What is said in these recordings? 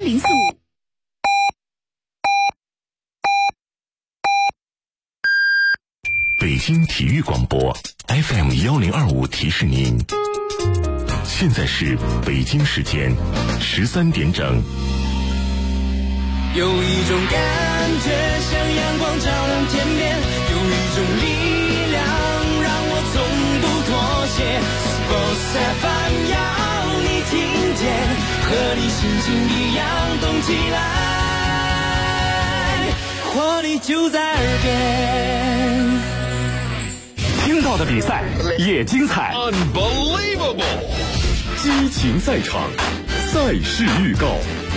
3045。 北京体育广播 FM1025提示您，现在是北京时间13点整。 有一种感觉像阳光照亮天边，有一种力量让我从不妥协。Sports FM 要你听见，和你心情一样动起来，活力就在耳边。 听到的比赛也精彩 Unbelievable 激情赛场，赛事预告。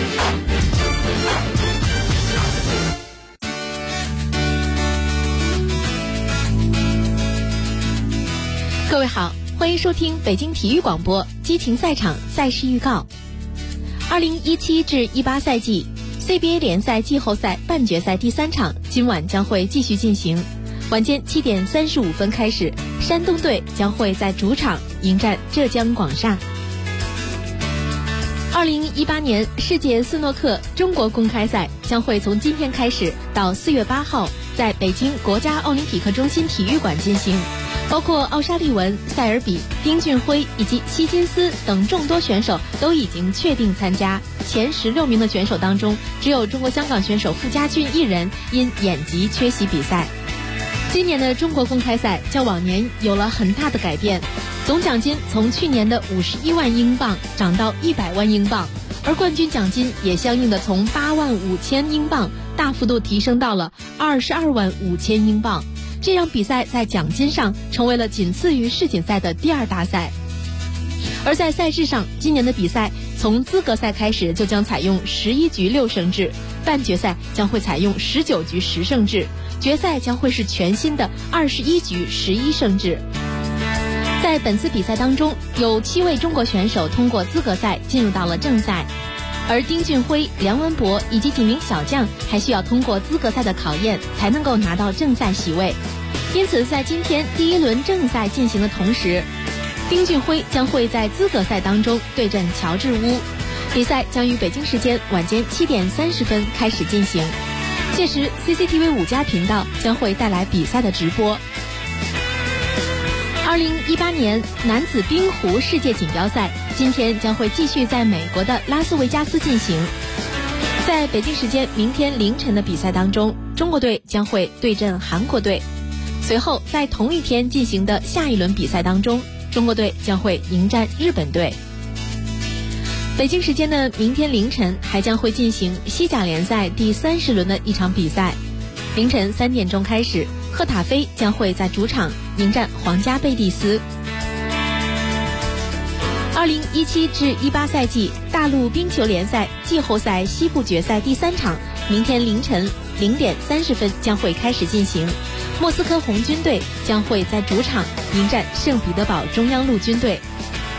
各位好，欢迎收听北京体育广播激情赛场赛事预告。2017至18赛季 CBA 联赛季后赛半决赛第3场今晚将会继续进行。晚间7点35分开始，山东队将会在主场迎战浙江广厦。2018年世界斯诺克中国公开赛将会从今天开始到4月8号在北京国家奥林匹克中心体育馆进行，包括奥沙利文、塞尔比、丁俊晖以及希金斯等众多选手都已经确定参加。前16名的选手当中，只有中国香港选手傅家俊一人因眼疾缺席比赛。今年的中国公开赛较往年有了很大的改变，总奖金从去年的51万英镑涨到100万英镑，而冠军奖金也相应的从8万5千英镑大幅度提升到了22万5千英镑，这让比赛在奖金上成为了仅次于世锦赛的第2大赛。而在赛制上，今年的比赛从资格赛开始就将采用11局6胜制，半决赛将会采用19局10胜制，决赛将会是全新的21局11胜制。在本次比赛当中，有7位中国选手通过资格赛进入到了正赛，而丁俊晖、梁文博以及几名小将还需要通过资格赛的考验才能够拿到正赛席位。因此在今天第1轮正赛进行的同时，丁俊晖将会在资格赛当中对阵乔治乌，比赛将于北京时间晚间7点30分开始进行。届时 CCTV 5+频道将会带来比赛的直播。2018年男子冰壶世界锦标赛今天将会继续在美国的拉斯维加斯进行。在北京时间明天凌晨的比赛当中，中国队将会对阵韩国队。随后在同一天进行的下一轮比赛当中，中国队将会迎战日本队。北京时间的明天凌晨还将会进行西甲联赛第30轮的一场比赛，凌晨3点钟开始，赫塔菲将会在主场迎战皇家贝蒂斯。2017至18赛季大陆冰球联赛季后赛西部决赛第3场，明天凌晨0点30分将会开始进行。莫斯科红军队将会在主场迎战圣彼得堡中央陆军队。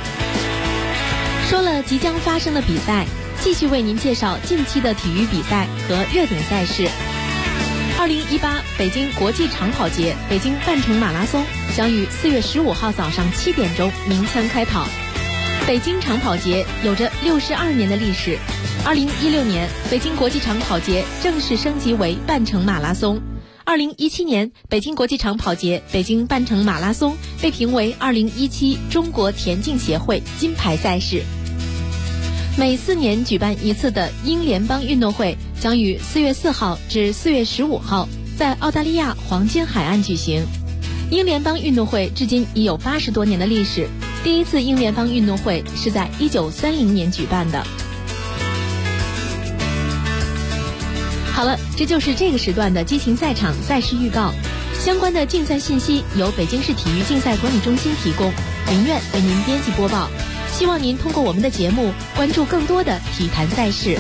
说了即将发生的比赛，继续为您介绍近期的体育比赛和热点赛事。2018北京国际长跑节北京半程马拉松将于4月15号早上7点钟鸣枪开跑。北京长跑节有着62年的历史，2016年北京国际长跑节正式升级为半程马拉松。2017年北京国际长跑节北京半程马拉松被评为2017中国田径协会金牌赛事。每4年举办一次的英联邦运动会将于4月4号至4月15号在澳大利亚黄金海岸举行。英联邦运动会至今已有80多年的历史，第一次英联邦运动会是在1930年举办的。好了，这就是这个时段的激情赛场赛事预告。相关的竞赛信息由北京市体育竞赛管理中心提供，林苑为您编辑播报。希望您通过我们的节目关注更多的体坛赛事。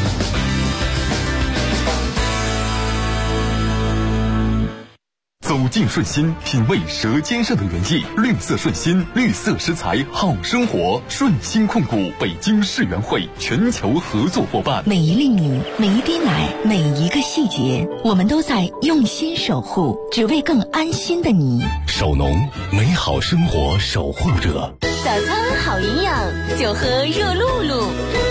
走境顺心，品味舌尖上的原意。绿色顺心，绿色食材好生活。顺心控股北京世园会全球合作伙伴。 每一粒米，每一滴奶，每一个细节，我们都在用心守护，只为更安心的你。 首农，美好生活守护者。 早餐好营养，就喝热露露。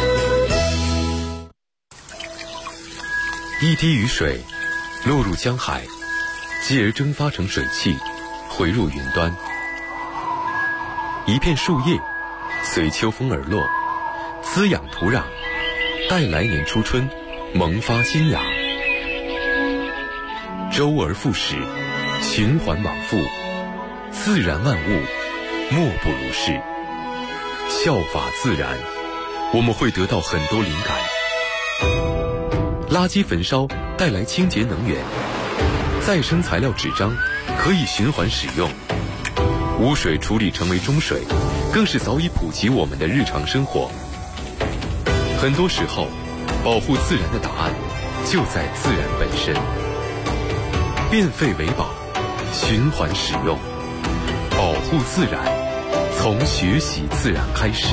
一滴雨水落入江海，继而蒸发成水汽，回入云端。一片树叶随秋风而落，滋养土壤，待来年初春萌发新芽。周而复始，循环往复，自然万物莫不如是。效法自然，我们会得到很多灵感。垃圾焚烧带来清洁能源，再生材料纸张可以循环使用，污水处理成为中水，更是早已普及我们的日常生活。很多时候，保护自然的答案就在自然本身。变废为宝，循环使用，保护自然，从学习自然开始。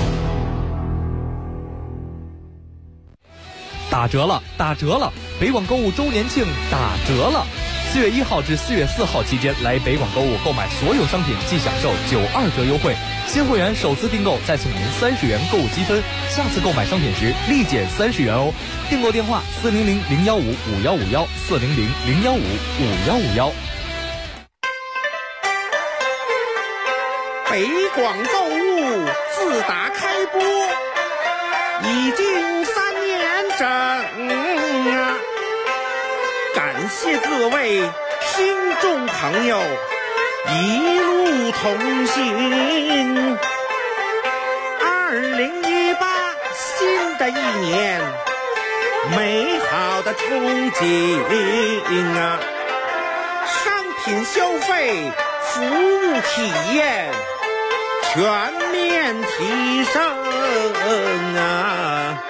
打折了，打折了！北广购物周年庆打折了！4月1号至4月4号期间，来北广购物购买所有商品即享受92折优惠。新会员首次订购再送您30元购物积分，下次购买商品时立减30元哦。订购电话400-015-5151，400-015-5151。 北广购物自打开播已经3年整啊！感谢各位听众朋友一路同行。2018新的一年，美好的憧憬啊！商品消费，服务体验全面提升啊！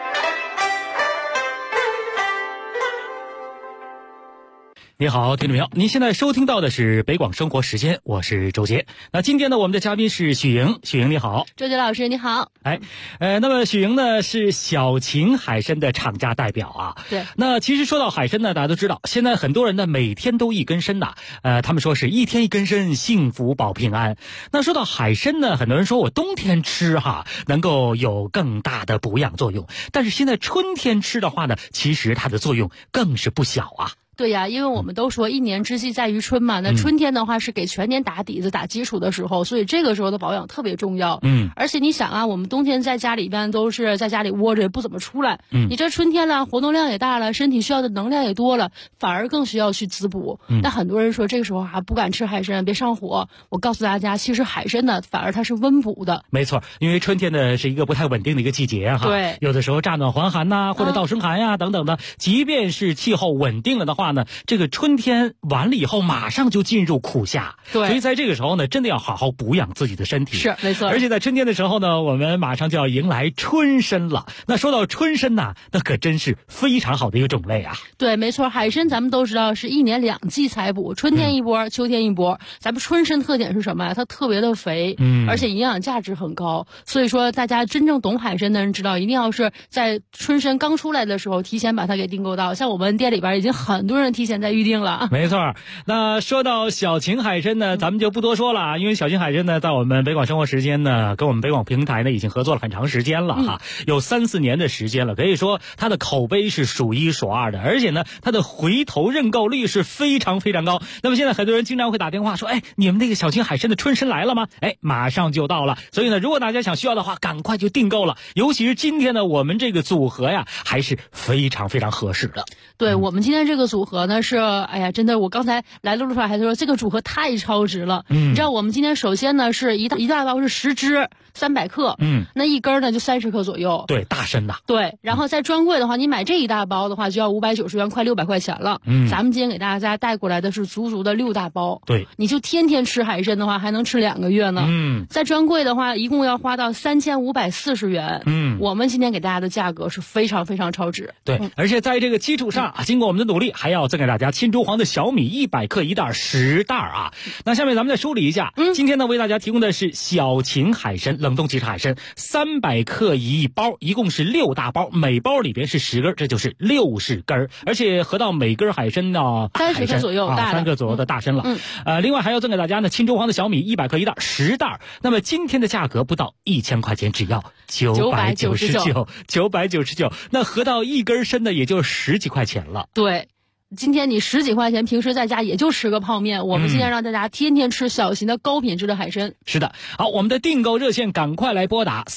你好，听众朋友，您现在收听到的是北广生活时间，我是周杰。那今天呢，我们的嘉宾是许莹，许莹你好。 周杰老师你好。 那么许莹呢是小秦海参的厂家代表啊。 对。 那其实说到海参呢，大家都知道，现在很多人呢每天都一根参呐，他们说是一天一根参，幸福保平安。那说到海参呢，很多人说我冬天吃哈，能够有更大的补养作用，但是现在春天吃的话呢，其实它的作用更是不小啊。 对呀，因为我们都说一年之计在于春嘛，那春天的话是给全年打底子、打基础的时候，所以这个时候的保养特别重要。而且你想啊，我们冬天在家里边都是在家里窝着，也不怎么出来。你这春天了，活动量也大了，身体需要的能量也多了，反而更需要去滋补。那很多人说这个时候还不敢吃海参，别上火。我告诉大家，其实海参呢，反而它是温补的。 没错，因为春天呢是一个不太稳定的一个季节哈。 对， 有的时候乍暖还寒呐，或者倒生寒呀等等的，即便是气候稳定了的话呢，这个春天完了以后，马上就进入苦夏。 对， 所以在这个时候呢，真的要好好补养自己的身体。 是，没错。 而且在春天的时候呢，我们马上就要迎来春参了。那说到春参呐，那可真是非常好的一个种类啊。 对，没错，海参咱们都知道是1年2季采补，春天一波，秋天一波。咱们春参特点是什么呀？它特别的肥，而且营养价值很高。所以说，大家真正懂海参的人知道，一定要是在春参刚出来的时候，提前把它给订购到。像我们店里边已经很多人提前在预定了。 没错。那说到小秦海参呢，咱们就不多说了，因为小秦海参呢，在我们北广生活时间呢，跟我们北广平台呢，已经合作了很长时间了哈，有3-4年的时间了，可以说它的口碑是数1数2的，而且呢，它的回头认购率是非常非常高。那么现在很多人经常会打电话说，你们那个小秦海参的春参来了吗？马上就到了。所以呢，如果大家想需要的话，赶快就订购了。尤其是今天呢，我们这个组合呀，还是非常非常合适的。 对，我们今天这个组合呢是，真的，我刚才来的路上还说这个组合太超值了。你知道我们今天首先呢是一大包是10只，300克，那一根呢就30克左右。 对，大参呐。 对，然后在专柜的话，你买这一大包的话就要590元，快600块钱了。咱们今天给大家带过来的是足足的6大包。 对， 你就天天吃海参的话，还能吃2个月呢。在专柜的话，一共要花到3540元。我们今天给大家的价格是非常非常超值。 对，而且在这个基础上，经过我们的努力，还要赠给大家青州黄的小米100克1袋10袋啊。那下面咱们再梳理一下，今天呢为大家提供的是小秦海参冷冻即食海参300克1包，一共是6大包，每包里边是10根，这就是60根，而且合到每根海参呢 30克左右大的 3克左右的大参了。另外还要赠给大家呢青州黄的小米100克1袋10袋，那么今天的价格不到1000块钱，只要999，那合到一根参呢也就10几块钱了。 对。今天你10几块钱，平时在家也就吃个泡面。我们今天让大家天天吃小秦的高品质的海参。 是的，好，我们的订购热线赶快来拨打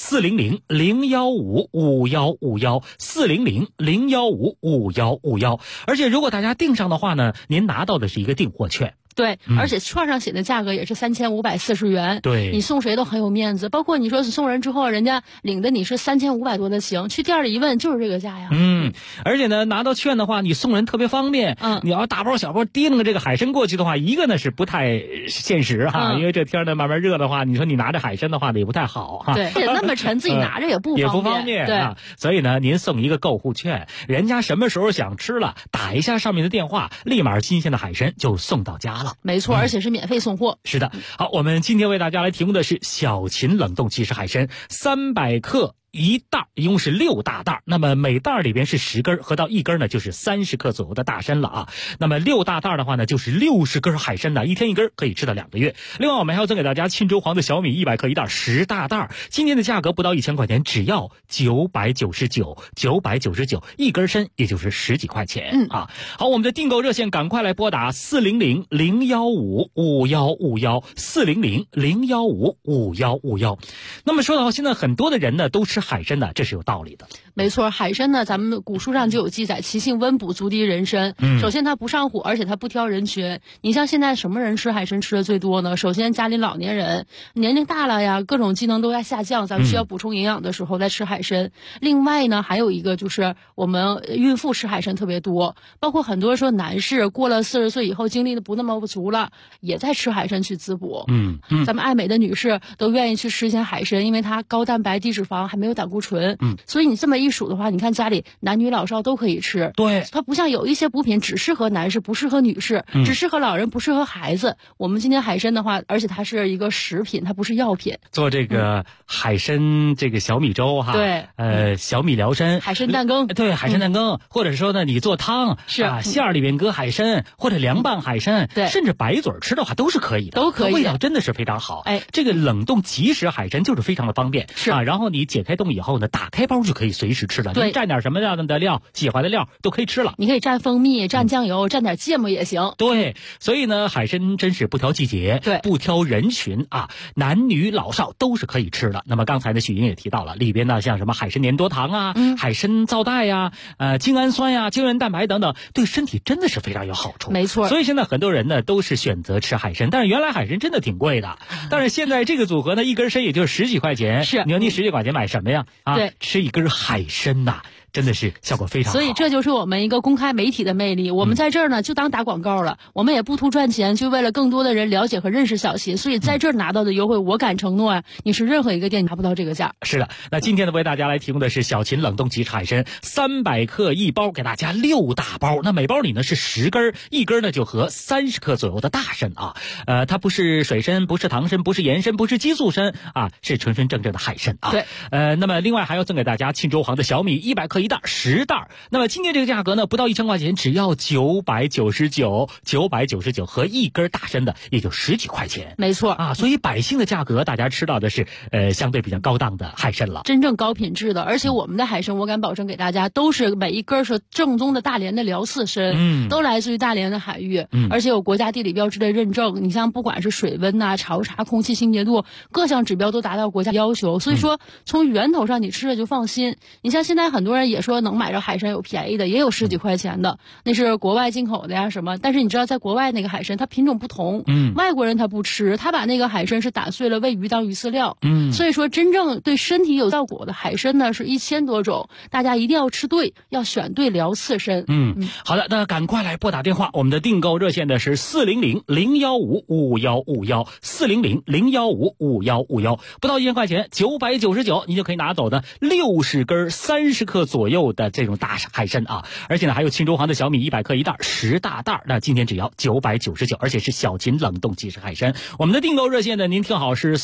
400-015-5151，400-015-5151。而且如果大家订上的话呢，您拿到的是一个订货券。 对，而且券上写的价格也是3540元。 对， 你送谁都很有面子，包括你说是送人之后，人家领的你是3500多的行，去店里一问就是这个价呀。 而且呢，拿到券的话，你送人特别方便。你要大包小包提了这个海参过去的话，一个呢是不太现实哈，因为这天呢慢慢热的话，你说你拿着海参的话呢也不太好哈。 对，那么沉，自己拿着也不方便。对啊，所以呢，您送一个购物券，人家什么时候想吃了，打一下上面的电话，立马新鲜的海参就送到家了。 没错，而且是免费送货。 是的，好，我们今天为大家来提供的是小秦冷冻即食海参300克1袋，一共是6大袋，那么每袋里边是10根，合到一根呢就是30克左右的大参了啊。那么6大袋的话呢，就是60根海参呢，一天一根，可以吃到2个月。另外我们还要赠给大家青州黄的小米100克1袋10大袋，今天的价格不到1000块钱，只要999，一根参也就是10几块钱啊。好，我们的订购热线赶快来拨打400-015-5151，400-015-5151。那么说到现在很多的人呢都吃海参呢，这是有道理的。 没错，海参呢，咱们古书上就有记载，其性温补，足敌人参。首先它不上火，而且它不挑人群。你像现在什么人吃海参吃的最多呢？首先家里老年人，年龄大了呀，各种机能都在下降，咱们需要补充营养的时候再吃海参。另外呢，还有一个就是我们孕妇吃海参特别多，包括很多说男士过了40岁以后精力的不那么足了，也在吃海参去滋补。咱们爱美的女士都愿意去吃一些海参，因为它高蛋白低脂肪，还没有胆固醇。所以你这么一数的话，你看家里男女老少都可以吃。 对， 它不像有一些补品只适合男士不适合女士，只适合老人不适合孩子。我们今天海参的话，而且它是一个食品，它不是药品。 做这个海参这个小米粥哈， 对， 小米辽参， 海参蛋羹， 对，海参蛋羹，或者说呢你做汤是啊，馅儿里面搁海参或者凉拌海参， 对， 甚至白嘴吃的话都是可以的， 都可以， 味道真的是非常好。这个冷冻即食海参就是非常的方便， 是啊，然后你解开冻以后呢，打开包就可以随时吃了， 对， 你蘸点什么样的料，喜欢的料都可以吃了。 你可以蘸蜂蜜，蘸酱油，蘸点芥末也行。 对，所以呢，海参真是不挑季节， 对， 不挑人群啊，男女老少都是可以吃的。那么刚才呢，许莹也提到了，里边呢像什么海参粘多糖啊，海参皂带呀，精氨酸呀，胶原蛋白等等，对身体真的是非常有好处。 没错， 所以现在很多人呢都是选择吃海参，但是原来海参真的挺贵的，但是现在这个组合呢，一根参也就10几块钱， 是， 你说你10几块钱买什么呀？啊， 对， 吃一根海参呐。真的是效果非常好， 所以这就是我们一个公开媒体的魅力。我们在这儿呢就当打广告了，我们也不图赚钱，就为了更多的人了解和认识小秦。所以在这儿拿到的优惠，我敢承诺你是任何一个店拿不到这个价。 是的，那今天呢为大家来提供的是小秦冷冻即食海参300克1包，给大家6大包，那每包里呢是10根，一根呢就合30克左右的大参啊。它不是水参，不是糖参，不是盐参，不是激素参啊，是纯纯正正的海参啊。 对， 那么另外还要赠给大家青州黄的小米100克1袋10袋。那么今天这个价格呢，不到1000块钱，只要999和一根大参的也就10几块钱。 没错啊，所以百姓的价格大家吃到的是相对比较高档的海参了， 真正高品质的。而且我们的海参，我敢保证给大家都是每一根是正宗的大连的辽刺参，都来自于大连的海域，而且有国家地理标志的认证。你像不管是水温啊、潮茶、空气清洁度，各项指标都达到国家要求。所以说从源头上你吃了就放心。你像现在很多人也说能买着海参有便宜的，也有10几块钱的，那是国外进口的呀什么。但是你知道在国外那个海参它品种不同，外国人他不吃，他把那个海参是打碎了喂鱼当鱼饲料，所以说真正对身体有效果的海参呢是1000多种，大家一定要吃对，要选对辽刺参。 好的，那赶快来拨打电话，我们的订购热线的是400-015-5151，400-015-5151，不到1000块钱，999，你就可以拿走的60根30克左右左右的这种大海参啊，而且呢还有庆州行的小米100克一袋10大袋，那今天只要999，而且是小秦冷冻即食海参。我们的订购热线呢，您听好是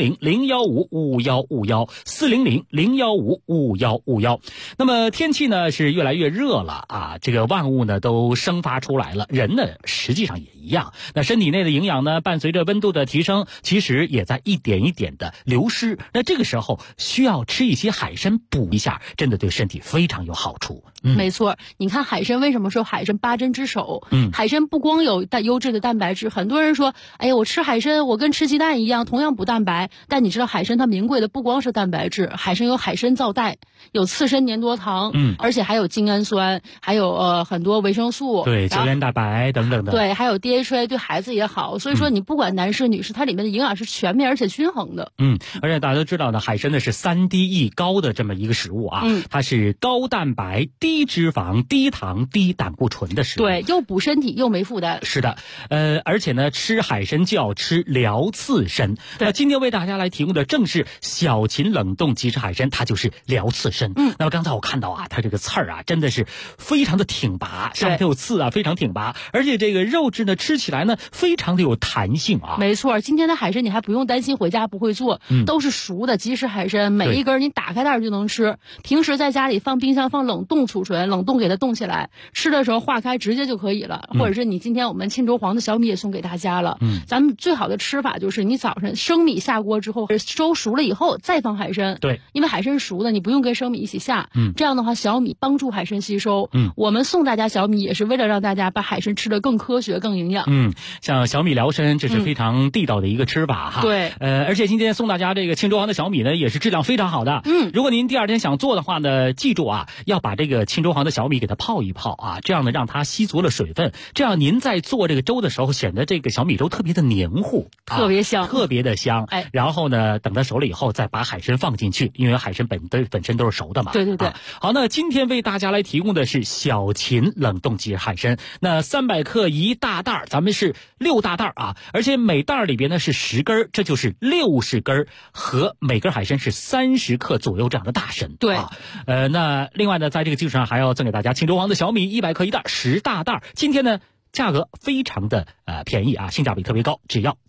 400-015-5151，400-015-5151。那么天气呢是越来越热了啊，这个万物呢都生发出来了，人呢实际上也一样。那身体内的营养呢，伴随着温度的提升，其实也在一点一点的流失。那这个时候需要吃一些海参补一下，真的对身体非常有好处。 没错，你看海参为什么说海参8珍之首？海参不光有优质的蛋白质，很多人说，哎呀，我吃海参，我跟吃鸡蛋一样，同样补蛋白。但你知道海参它名贵的不光是蛋白质，海参有海参皂苷，有次参粘多糖，而且还有精氨酸，还有很多维生素， 对，胶原蛋白等等的， 对，还有 DHA， 对孩子也好。所以说你不管男士女士，它里面的营养是全面而且均衡的。 而且大家都知道呢，海参呢是3D 高的这么一个食物啊，它是高蛋白、低脂肪、低糖、低胆固醇的食物， 对，又补身体又没负担。 是的，而且呢，吃海参就要吃辽刺参。那今天为大家来提供的正是小秦冷冻即食海参，它就是辽刺参。那么刚才我看到啊，它这个刺儿啊，真的是非常的挺拔，上面有刺啊，非常挺拔，而且这个肉质呢，吃起来呢，非常的有弹性啊。 没错，今天的海参你还不用担心回家不会做，都是熟的即食海参，每一根你打开袋就能吃。平时在家里放冰箱放冷冻储存，冷冻给它冻起来，吃的时候化开直接就可以了。或者是你今天我们庆州黄的小米也送给大家了。咱们最好的吃法就是你早上生米下锅之后粥熟了以后再放海参。 对， 因为海参熟的你不用跟生米一起下。这样的话小米帮助海参吸收。我们送大家小米也是为了让大家把海参吃得更科学更营养。 像小米辽参这是非常地道的一个吃法哈。 对， 而且今天送大家这个庆州行的小米呢也是质量非常好的。如果您第二天想做的话呢，记住啊，要把这个庆州行的小米给它泡一泡啊，这样呢让它吸足了水分，这样您在做这个粥的时候显得这个小米粥特别的黏糊， 特别香， 特别的香。然后呢等它熟了以后再把海参放进去，因为海参本身都是熟的嘛。 对。 好，那今天为大家来提供的是小秦冷冻即食海参，那300克一大袋，咱们是6大袋啊，而且每袋里边呢是10根，这就是60根，和每根海参是30克左右这样的大参。 对， 那另外呢，在这个基础上还要赠给大家庆州行的小米100克一袋10大袋，今天呢价格非常的便宜啊，性价比特别高，只要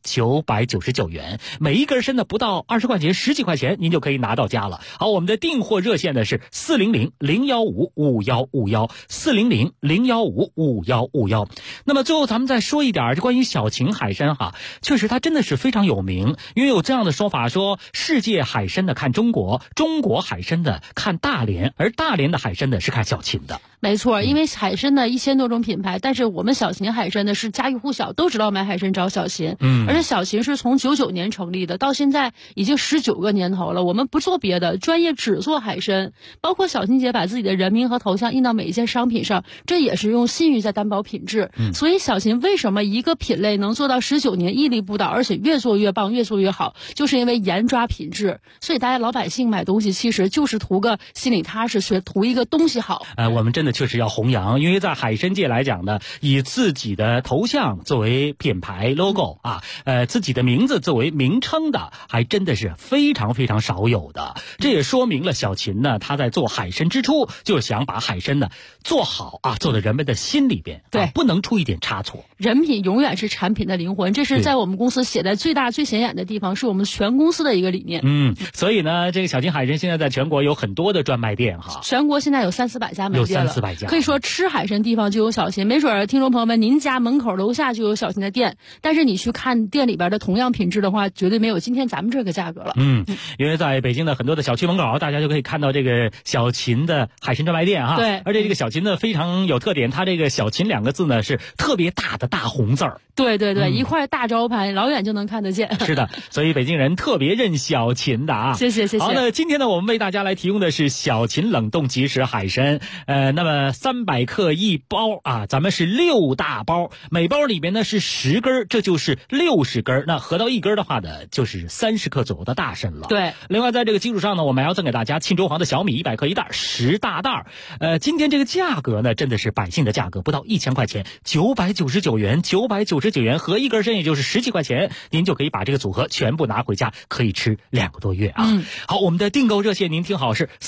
999元，每一根参呢不到20块钱，10几块钱您就可以拿到家了。好，我们的订货热线呢是400-015-5151，400-015-5151。那么最后咱们再说一点就关于小秦海参哈，确实它真的是非常有名，因为有这样的说法说，世界海参的看中国，中国海参的看大连，而大连的海参的是看小秦的。 没错，因为海参呢1000多种品牌，但是我们小秦海参呢是家喻户晓，都知道买海参找小秦。而且小秦是从99年成立的，到现在已经19个年头了。我们不做别的，专业只做海参，包括小秦姐把自己的人名和头像印到每一件商品上，这也是用信誉在担保品质。所以小秦为什么一个品类能做到19年屹立不倒，而且越做越棒，越做越好，就是因为严抓品质。所以大家老百姓买东西其实就是图个心里踏实，图一个东西好。 我们真的确实要弘扬，因为在海参界来讲呢，以自己的头像作为品牌 logo 啊，自己的名字作为名称的，还真的是非常非常少有的。这也说明了小秦呢，他在做海参之初就想把海参呢做好啊，做到人们的心里边， 对， 不能出一点差错。 人品永远是产品的灵魂，这是在我们公司写在最大最显眼的地方，是我们全公司的一个理念。 所以呢，这个小秦海参现在在全国有很多的专卖店哈， 全国现在有300-400家门店了， 有300-400家， 可以说吃海参地方就有小秦，没准听众朋友们您家门口楼下就有小秦的店，但是你去看店里边的同样品质的话，绝对没有今天咱们这个价格了。 因为在北京的很多的小区门口，大家就可以看到这个小秦的海参专卖店哈。 对， 而且这个小秦呢非常有特点，它这个小秦2个字呢是特别大的大红字儿。 对，一块大招牌，老远就能看得见。 是的，所以北京人特别认小秦的啊。 谢谢。 好，那今天呢，我们为大家来提供的是小秦冷冻即食海参，那么300克一包啊，咱们是6 大包，每包里面呢是10根，这就是60根，那合到1根的话呢，就是30克左右的大参了。 对， 另外在这个基础上呢，我们还要赠给大家沁州黄的小米100克1袋10大袋。今天这个价格呢，真的是百姓的价格，不到1000块钱，999元，999元，合1根参也就是10几块钱，您就可以把这个组合全部拿回家，可以吃2个多月啊。好，我们的订购热线您听好，是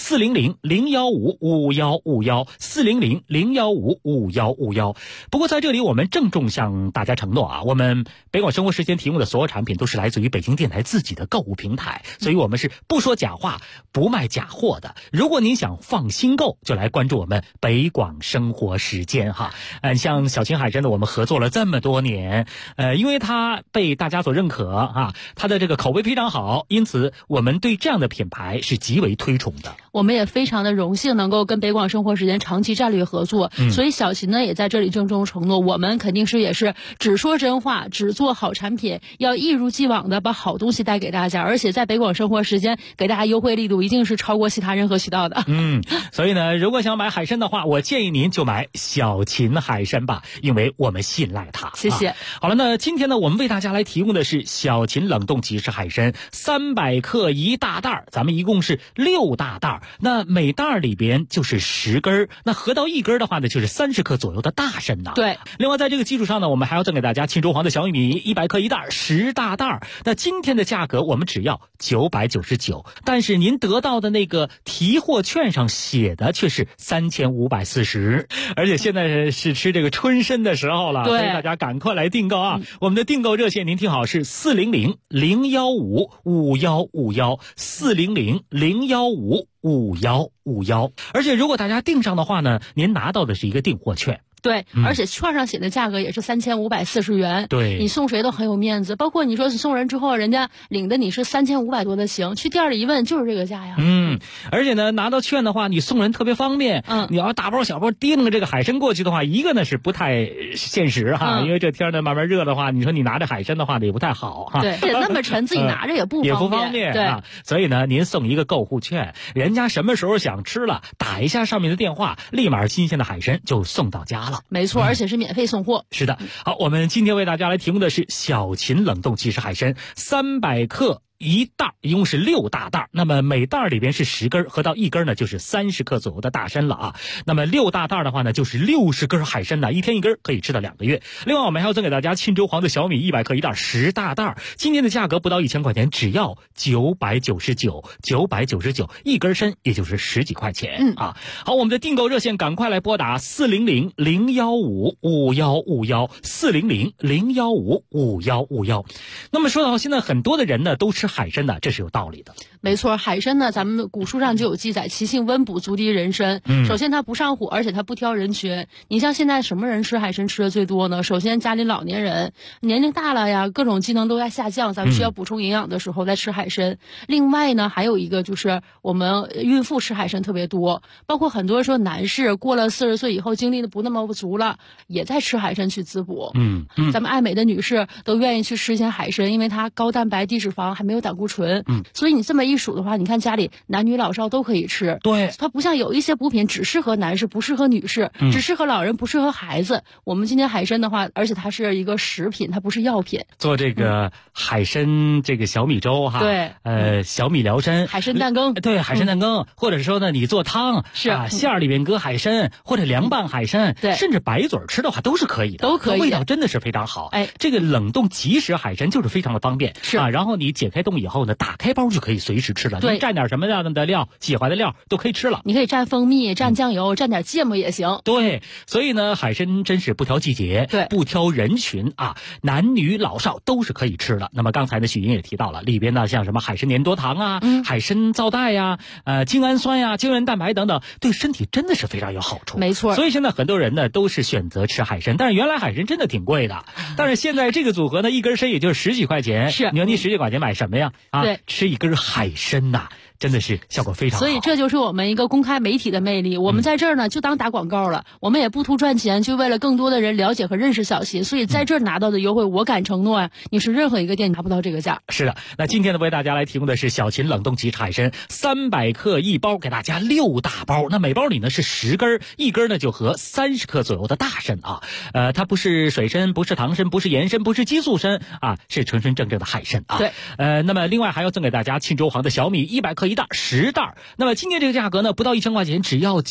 400-015-5151，400-015-5151。不过在这里我们郑重向大家承诺啊，我们北广生活时间提供的所有产品都是来自于北京电台自己的购物平台，所以我们是不说假话，不卖假货的。如果您想放心购，就来关注我们北广生活时间哈。像小秦海参的我们合作了这么多年，因为它被大家所认可啊，它的这个口碑非常好，因此我们对这样的品牌是极为推崇的。 我们也非常的荣幸能够跟北广生活时间长期战略合作，所以小秦呢也在这里郑重承诺，我们肯定是也是只说真话，只做好产品，要一如既往的把好东西带给大家，而且在北广生活时间给大家优惠力度一定是超过其他任何渠道的。 所以呢，如果想买海参的话，我建议您就买小秦海参吧，因为我们信赖它。 谢谢。 好了，那今天呢，我们为大家来提供的是小秦冷冻即食海参300克1大袋，咱们一共是6大袋，那每袋里边就是10根，那合到1根的话呢，就是30克左右的大参呐。 对。 另外在这个基础上呢，我们还要赠给大家沁州黄的小米100克1袋10大袋，那今天的价格我们只要999，但是您得到的那个提货券上写的却是3540，而且现在是吃这个春参的时候了，所以大家赶快来订购啊！我们的订购热线您听好，是400-015-5151，400-015-5151，而且如果大家订上的话呢，您拿到的是一个订货券。 对，而且券上写的价格也是3540元。 对， 你送谁都很有面子，包括你说送人之后，人家领的你是3500多的行，去店里一问就是这个价呀。 而且呢，拿到券的话，你送人特别方便。你要大包小包提着这个海参过去的话，一个呢是不太现实哈，因为这天呢慢慢热的话，你说你拿着海参的话呢也不太好哈。 对，也那么沉，自己拿着也不方便。 对啊，所以呢，您送一个购物券，人家什么时候想吃了，打一下上面的电话，立马新鲜的海参就送到家了。 没错，而且是免费送货。 是的。好，我们今天为大家来提供的是小秦冷冻即食海参300克1袋，一共是6大袋，那么每袋里边是10根，合到1根呢就是30克左右的大参了啊。那么6大袋的话呢，就是60根海参呢，一天1根，可以吃到2个月。另外我们还要赠给大家沁州黄的小米100克1袋10大袋，今天的价格不到1000块钱，只要999，999，1根参也就是10几块钱啊。好，我们的订购热线赶快来拨打400-015-5151，400-015-5151。那么说到现在很多的人呢都吃海参呢，这是有道理的。 没错，海参呢，咱们古书上就有记载，其性温补，足敌人参。首先它不上火，而且它不挑人群。你像现在什么人吃海参吃的最多呢？首先家里老年人，年龄大了呀，各种机能都在下降，咱们需要补充营养的时候再吃海参。另外呢，还有一个就是我们孕妇吃海参特别多，包括很多说男士过了40岁以后精力的不那么足了，也在吃海参去滋补。咱们爱美的女士都愿意去吃一些海参，因为它高蛋白、低脂肪，还没有胆固醇。所以你这么一数的话，你看家里男女老少都可以吃。 对， 它不像有一些补品只适合男士，不适合女士，只适合老人，不适合孩子。我们今天海参的话，而且它是一个食品，它不是药品。 做这个海参这个小米粥哈， 对， 小米辽参， 海参蛋羹， 对，海参蛋羹，或者说呢，你做汤是馅儿里面搁海参，或者凉拌海参， 对， 甚至白嘴吃的话都是可以的， 都可以， 味道真的是非常好。这个冷冻即食海参就是非常的方便， 是然后你解开冻以后呢，打开包就可以随时吃了， 对， 你蘸点什么样的料，喜欢的料都可以吃了。 你可以蘸蜂蜜，蘸酱油，蘸点芥末也行。 对，所以呢，海参真是不挑季节， 对， 不挑人群啊，男女老少都是可以吃的。那么刚才呢，许莹也提到了，里边呢像什么海参粘多糖啊，海参皂带呀，精氨酸呀，胶原蛋白等等，对身体真的是非常有好处。 没错。 所以现在很多人呢都是选择吃海参，但是原来海参真的挺贵的，但是现在这个组合呢，一根参也就是10几块钱。 是， 你说你10几块钱买什么呀？ 对， 吃一根海参呐， 真的是效果非常好。 所以这就是我们一个公开媒体的魅力。我们在这儿呢就当打广告了，我们也不图赚钱，就为了更多的人了解和认识小秦。所以在这儿拿到的优惠，我敢承诺啊，你是任何一个店拿不到这个价。 是的，那今天呢为大家来提供的是小秦冷冻级海参300克一包，给大家6大包。那每包里呢是10根，一根呢就合30克左右的大参啊。它不是水参，不是糖参，不是盐参，不是激素参啊，是纯纯正正的海参啊。 对。 那么另外还要赠给大家沁州行的小米100克一袋10袋。那么今天这个价格呢不到1000块钱，只要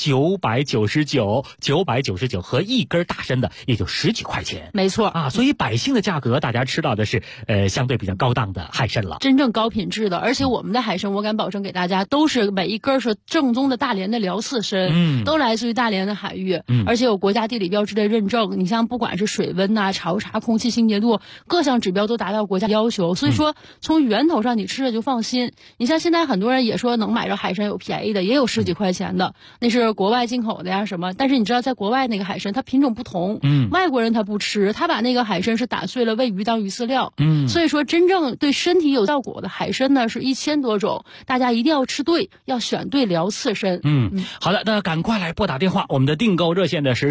999和一根大参的也就10几块钱。 没错啊，所以百姓的价格大家吃到的是相对比较高档的海参了， 真正高品质的。而且我们的海参我敢保证给大家都是每一根是正宗的大连的辽四参，都来自于大连的海域，而且有国家地理标志的认证。你像不管是水温啊、潮茶、空气清洁度，各项指标都达到国家要求，所以说从源头上你吃着就放心。你像现在很多人也说能买着海参，有便宜的也有10几块钱的，那是国外进口的呀什么。但是你知道在国外那个海参它品种不同，外国人他不吃，他把那个海参是打碎了喂鱼当鱼饲料，所以说真正对身体有效果的海参呢是1000多种，大家一定要吃对，要选对辽刺参。 好的，那赶快来拨打电话，我们的订购热线呢是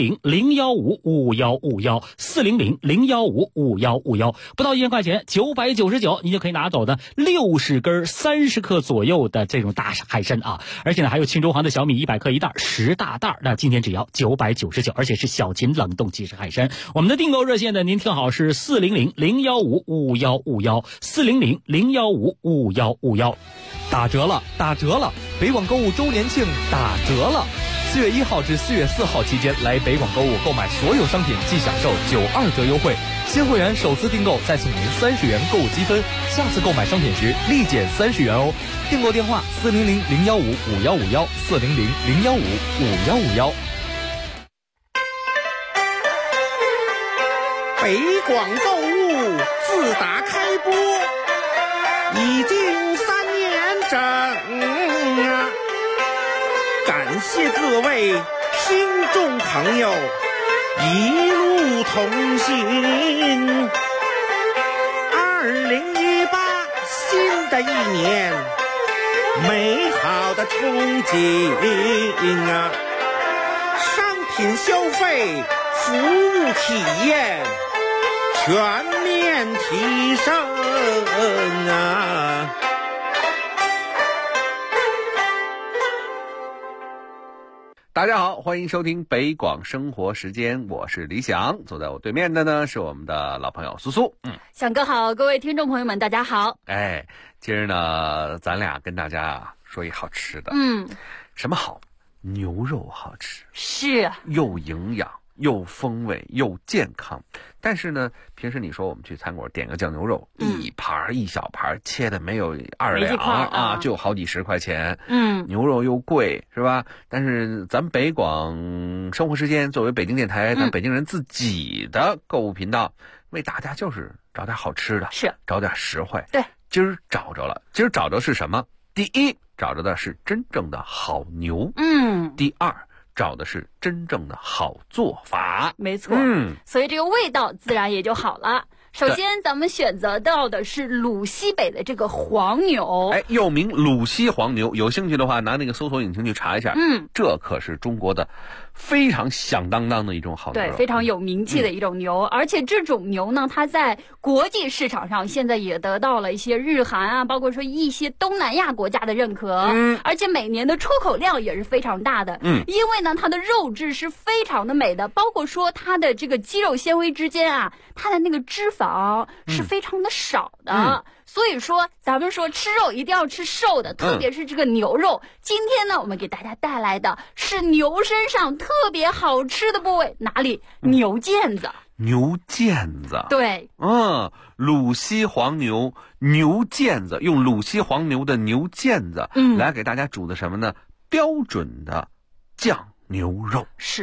400-015-5151，400-015-5151，不到1000块钱，999你就可以拿走的60根30克左右的这种大海参啊。而且呢还有沁州行的小米100克一袋10大袋，那今天只要999，而且是小秦冷冻即食海参。我们的订购热线呢您听好是400-015-5151，400-015-5151。 打折了，打折了！北广购物周年庆打折了！4月1号至4月4号期间来北广购物购买所有商品即享受92折优惠，新会员首次订购再送您30元购物积分，下次购买商品时立减30元哦。订购电话400-015-5151，400-015-5151。 北广购物自打开播已经3年整啊，感谢各位听众朋友一路同行。2018新的一年，美好的憧憬啊，商品消费、服务体验全面提升啊！ 大家好，欢迎收听北广生活时间，我是李想，坐在我对面的呢是我们的老朋友苏苏。 想哥好，各位听众朋友们大家好。 今儿呢咱俩跟大家说一好吃的。什么好？牛肉好吃， 是啊， 又营养又风味又健康。但是呢平时你说我们去餐馆点个酱牛肉，一盘一小盘切的没有2两啊，就好几10块钱。牛肉又贵是吧？但是咱北广生活时间作为北京电台咱北京人自己的购物频道，为大家就是找点好吃的， 是找点实惠。 对， 今儿找着了。今儿找着是什么？第一，找着的是真正的好牛。第二，找的是真正的好做法。 没错。所以这个味道自然也就好了。首先咱们选择到的是鲁西北的这个黄牛， 又名鲁西黄牛，有兴趣的话拿那个搜索引擎去查一下。这可是中国的非常响当当的一种好牛肉， 对，非常有名气的一种牛。而且这种牛呢，它在国际市场上现在也得到了一些日韩啊，包括说一些东南亚国家的认可。而且每年的出口量也是非常大的。因为呢它的肉质是非常的美的，包括说它的这个肌肉纤维之间啊，它的那个脂肪是非常的少的。所以说咱们说吃肉一定要吃瘦的，特别是这个牛肉。今天呢我们给大家带来的是牛身上特别好吃的部位，哪里？牛腱子。 牛腱子， 对， 鲁西黄牛牛腱子，用鲁西黄牛的牛腱子来给大家煮的什么呢？标准的酱牛肉。 是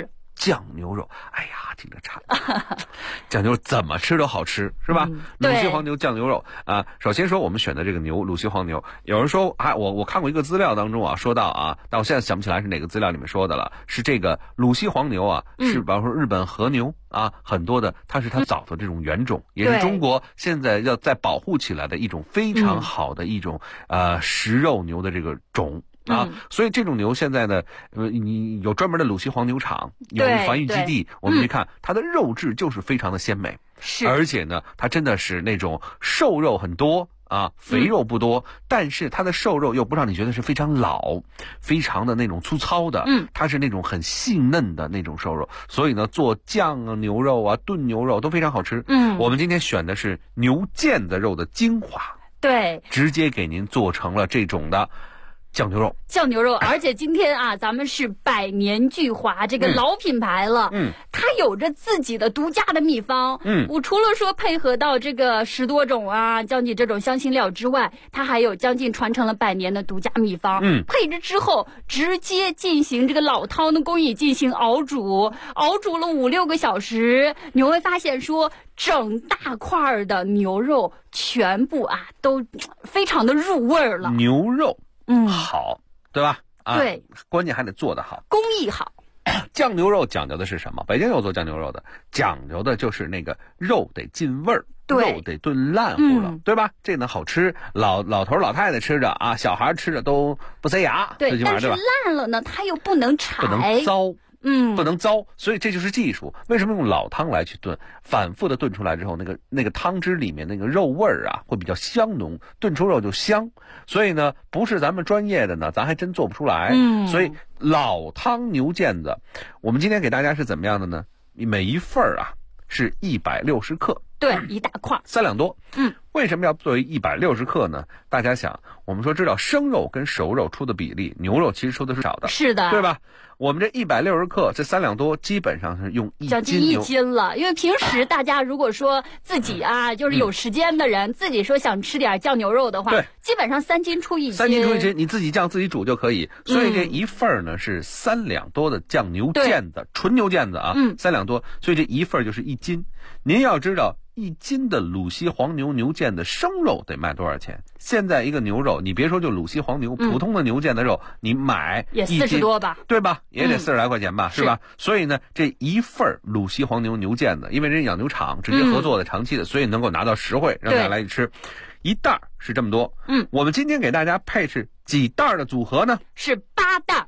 酱牛肉，哎呀，听着馋。酱牛肉怎么吃都好吃，是吧？鲁西黄牛酱牛肉啊，首先说我们选的这个牛，鲁西黄牛，有人说啊，我看过一个资料当中啊，说到啊，但我现在想不起来是哪个资料里面说的了，是这个鲁西黄牛啊，是比方说日本和牛啊，很多的它是它早的这种原种，也是中国现在要再保护起来的一种非常好的一种食肉牛的这个种。所以这种牛现在呢，你有专门的鲁西黄牛场，有繁育基地，我们去看它的肉质就是非常的鲜美， 是， 而且呢，它真的是那种瘦肉很多啊，肥肉不多，但是它的瘦肉又不让你觉得是非常老，非常的那种粗糙的，它是那种很细嫩的那种瘦肉，所以呢，做酱牛肉啊、炖牛肉都非常好吃。我们今天选的是牛腱子肉的精华， 对， 直接给您做成了这种的酱牛肉， 而且今天啊，咱们是百年聚华这个老品牌了，它有着自己的独家的秘方，我除了说配合到这个10多种啊将近这种香辛料之外，它还有将近传承了100年的独家秘方，配置之后直接进行这个老汤的工艺进行熬煮了5-6个小时，你会发现说整大块的牛肉全部啊都非常的入味了， 牛肉。好，对吧？ 对， 关键还得做得好， 工艺好。 酱牛肉讲究的是什么？北京有做酱牛肉的，讲究的就是那个肉得进味儿，肉得炖烂乎了，对吧？这呢好吃，老头老太太吃着啊，小孩吃着都不塞牙， 对，但是烂了呢，它又不能柴， 不能糟。不能糟，所以这就是技术。为什么用老汤来去炖？反复的炖出来之后，那个汤汁里面那个肉味儿啊，会比较香浓，炖出肉就香。所以呢，不是咱们专业的呢，咱还真做不出来。所以老汤牛腱子，我们今天给大家是怎么样的呢？每一份啊是160克， 对，一大块 ，3两多。为什么要作为160克呢？大家想，我们说知道生肉跟熟肉出的比例，牛肉其实出的是少的， 是的， 对吧？我们这160克，这3两多，基本上是用将近1斤了。因为平时大家如果说自己啊，就是有时间的人，自己说想吃点酱牛肉的话，基本上3斤出1斤，3斤出1斤，你自己酱自己煮就可以。所以这一份呢是3两多的酱牛腱子，纯牛腱子啊，3两多，所以这一份就是1斤。您要知道，1斤的鲁西黄牛牛腱子生肉得卖多少钱？现在一个牛肉，你别说就鲁西黄牛，普通的牛腱子肉，你买也40多吧， 对吧？也得40来块钱吧，是吧？所以呢，这一份鲁西黄牛牛腱子，因为人养牛场直接合作的长期的，所以能够拿到实惠，让大家来吃。一袋是这么多，我们今天给大家配置几袋的组合呢？ 是8袋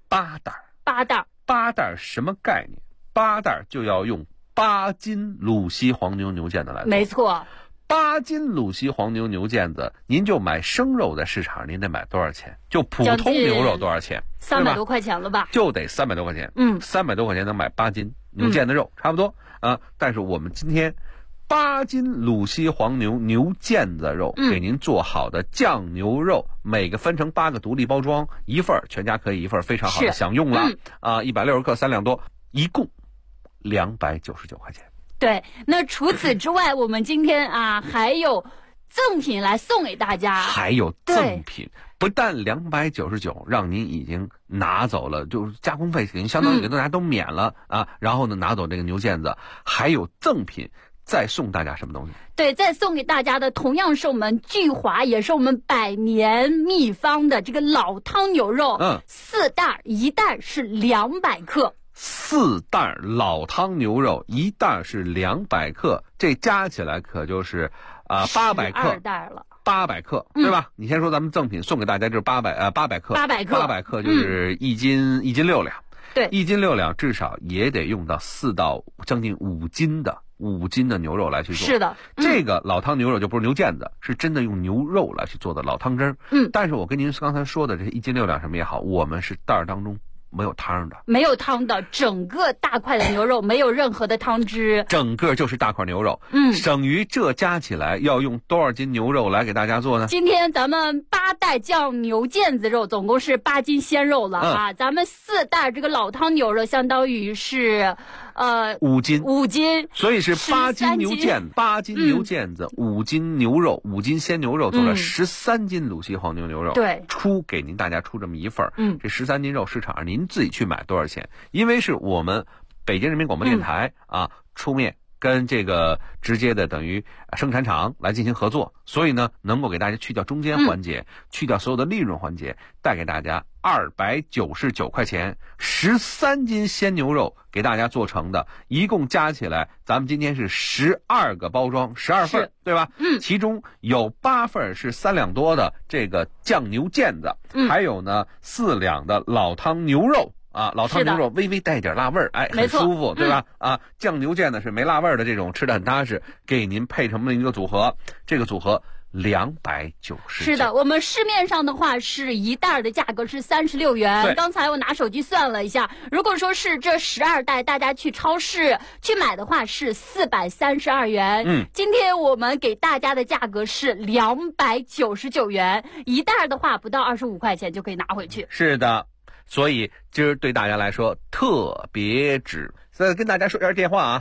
，8袋什么概念？8袋就要用8斤鲁西黄牛牛腱子来做， 没错。 8斤鲁西黄牛牛腱子，您就买生肉在市场上您得买多少钱？就普通牛肉多少钱 ？300多块钱了吧？ 就得300多块钱。300多块钱能买8斤牛腱子肉，差不多啊。但是我们今天8斤鲁西黄牛牛腱子肉给您做好的酱牛肉，每个分成8个独立包装，一份全家可以一份，非常好的享用了啊！160克3两多，一共299块钱。 对，那除此之外，我们今天啊还有赠品来送给大家， 还有赠品，不但299让您已经拿走了，就是加工费给您相当于给大家都免了啊，然后呢拿走这个牛腱子，还有赠品。再送大家什么东西？ 对，再送给大家的同样是我们聚华，也是我们100年秘方的这个老汤牛肉，4袋，一袋是200克。 4袋老汤牛肉，一袋是200克，这加起来可就是800克 ，2袋了。 800克，对吧？你先说咱们赠品送给大家就是800克，800克就是1斤6两， 对 ，1斤6两至少也得用到4到将近5斤的牛肉来去做。 是的， 这个老汤牛肉就不是牛腱子，是真的用牛肉来去做的老汤汁儿。但是我跟您刚才说的这1斤6两什么也好，我们是袋儿当中没有汤的， 整个大块的牛肉没有任何的汤汁， 整个就是大块牛肉。省于这加起来要用多少斤牛肉来给大家做呢？ 今天咱们8袋酱牛腱子肉总共是8斤鲜肉了啊，咱们4袋这个老汤牛肉相当于是 5斤，所以是8斤牛腱子，5斤牛肉，5斤鲜牛肉做了13斤鲁西黄牛牛肉， 对， 给大家出这么一份这13斤肉市场上您自己去买多少钱？因为是我们北京人民广播电台出面跟这个直接的等于生产厂来进行合作，所以呢能够给大家去掉中间环节，去掉所有的利润环节，带给大家299块钱13斤鲜牛肉给大家做成的，一共加起来咱们今天是12个包装，12份，对吧？其中有8份是3两多的这个酱牛腱子，还有呢4两的老汤牛肉。老汤牛肉微微带一点辣味儿，很舒服，对吧？酱牛腱呢是没辣味儿的这种，吃的很踏实，给您配成了一个组合，这个组合299。 是的，我们市面上的话是一袋的价格是36元。刚才我拿手机算了一下，如果说是这12袋，大家去超市去买的话是432元。今天我们给大家的价格是299元，一袋的话不到25块钱就可以拿回去。 是的。所以今儿对大家来说特别值。再跟大家说一下电话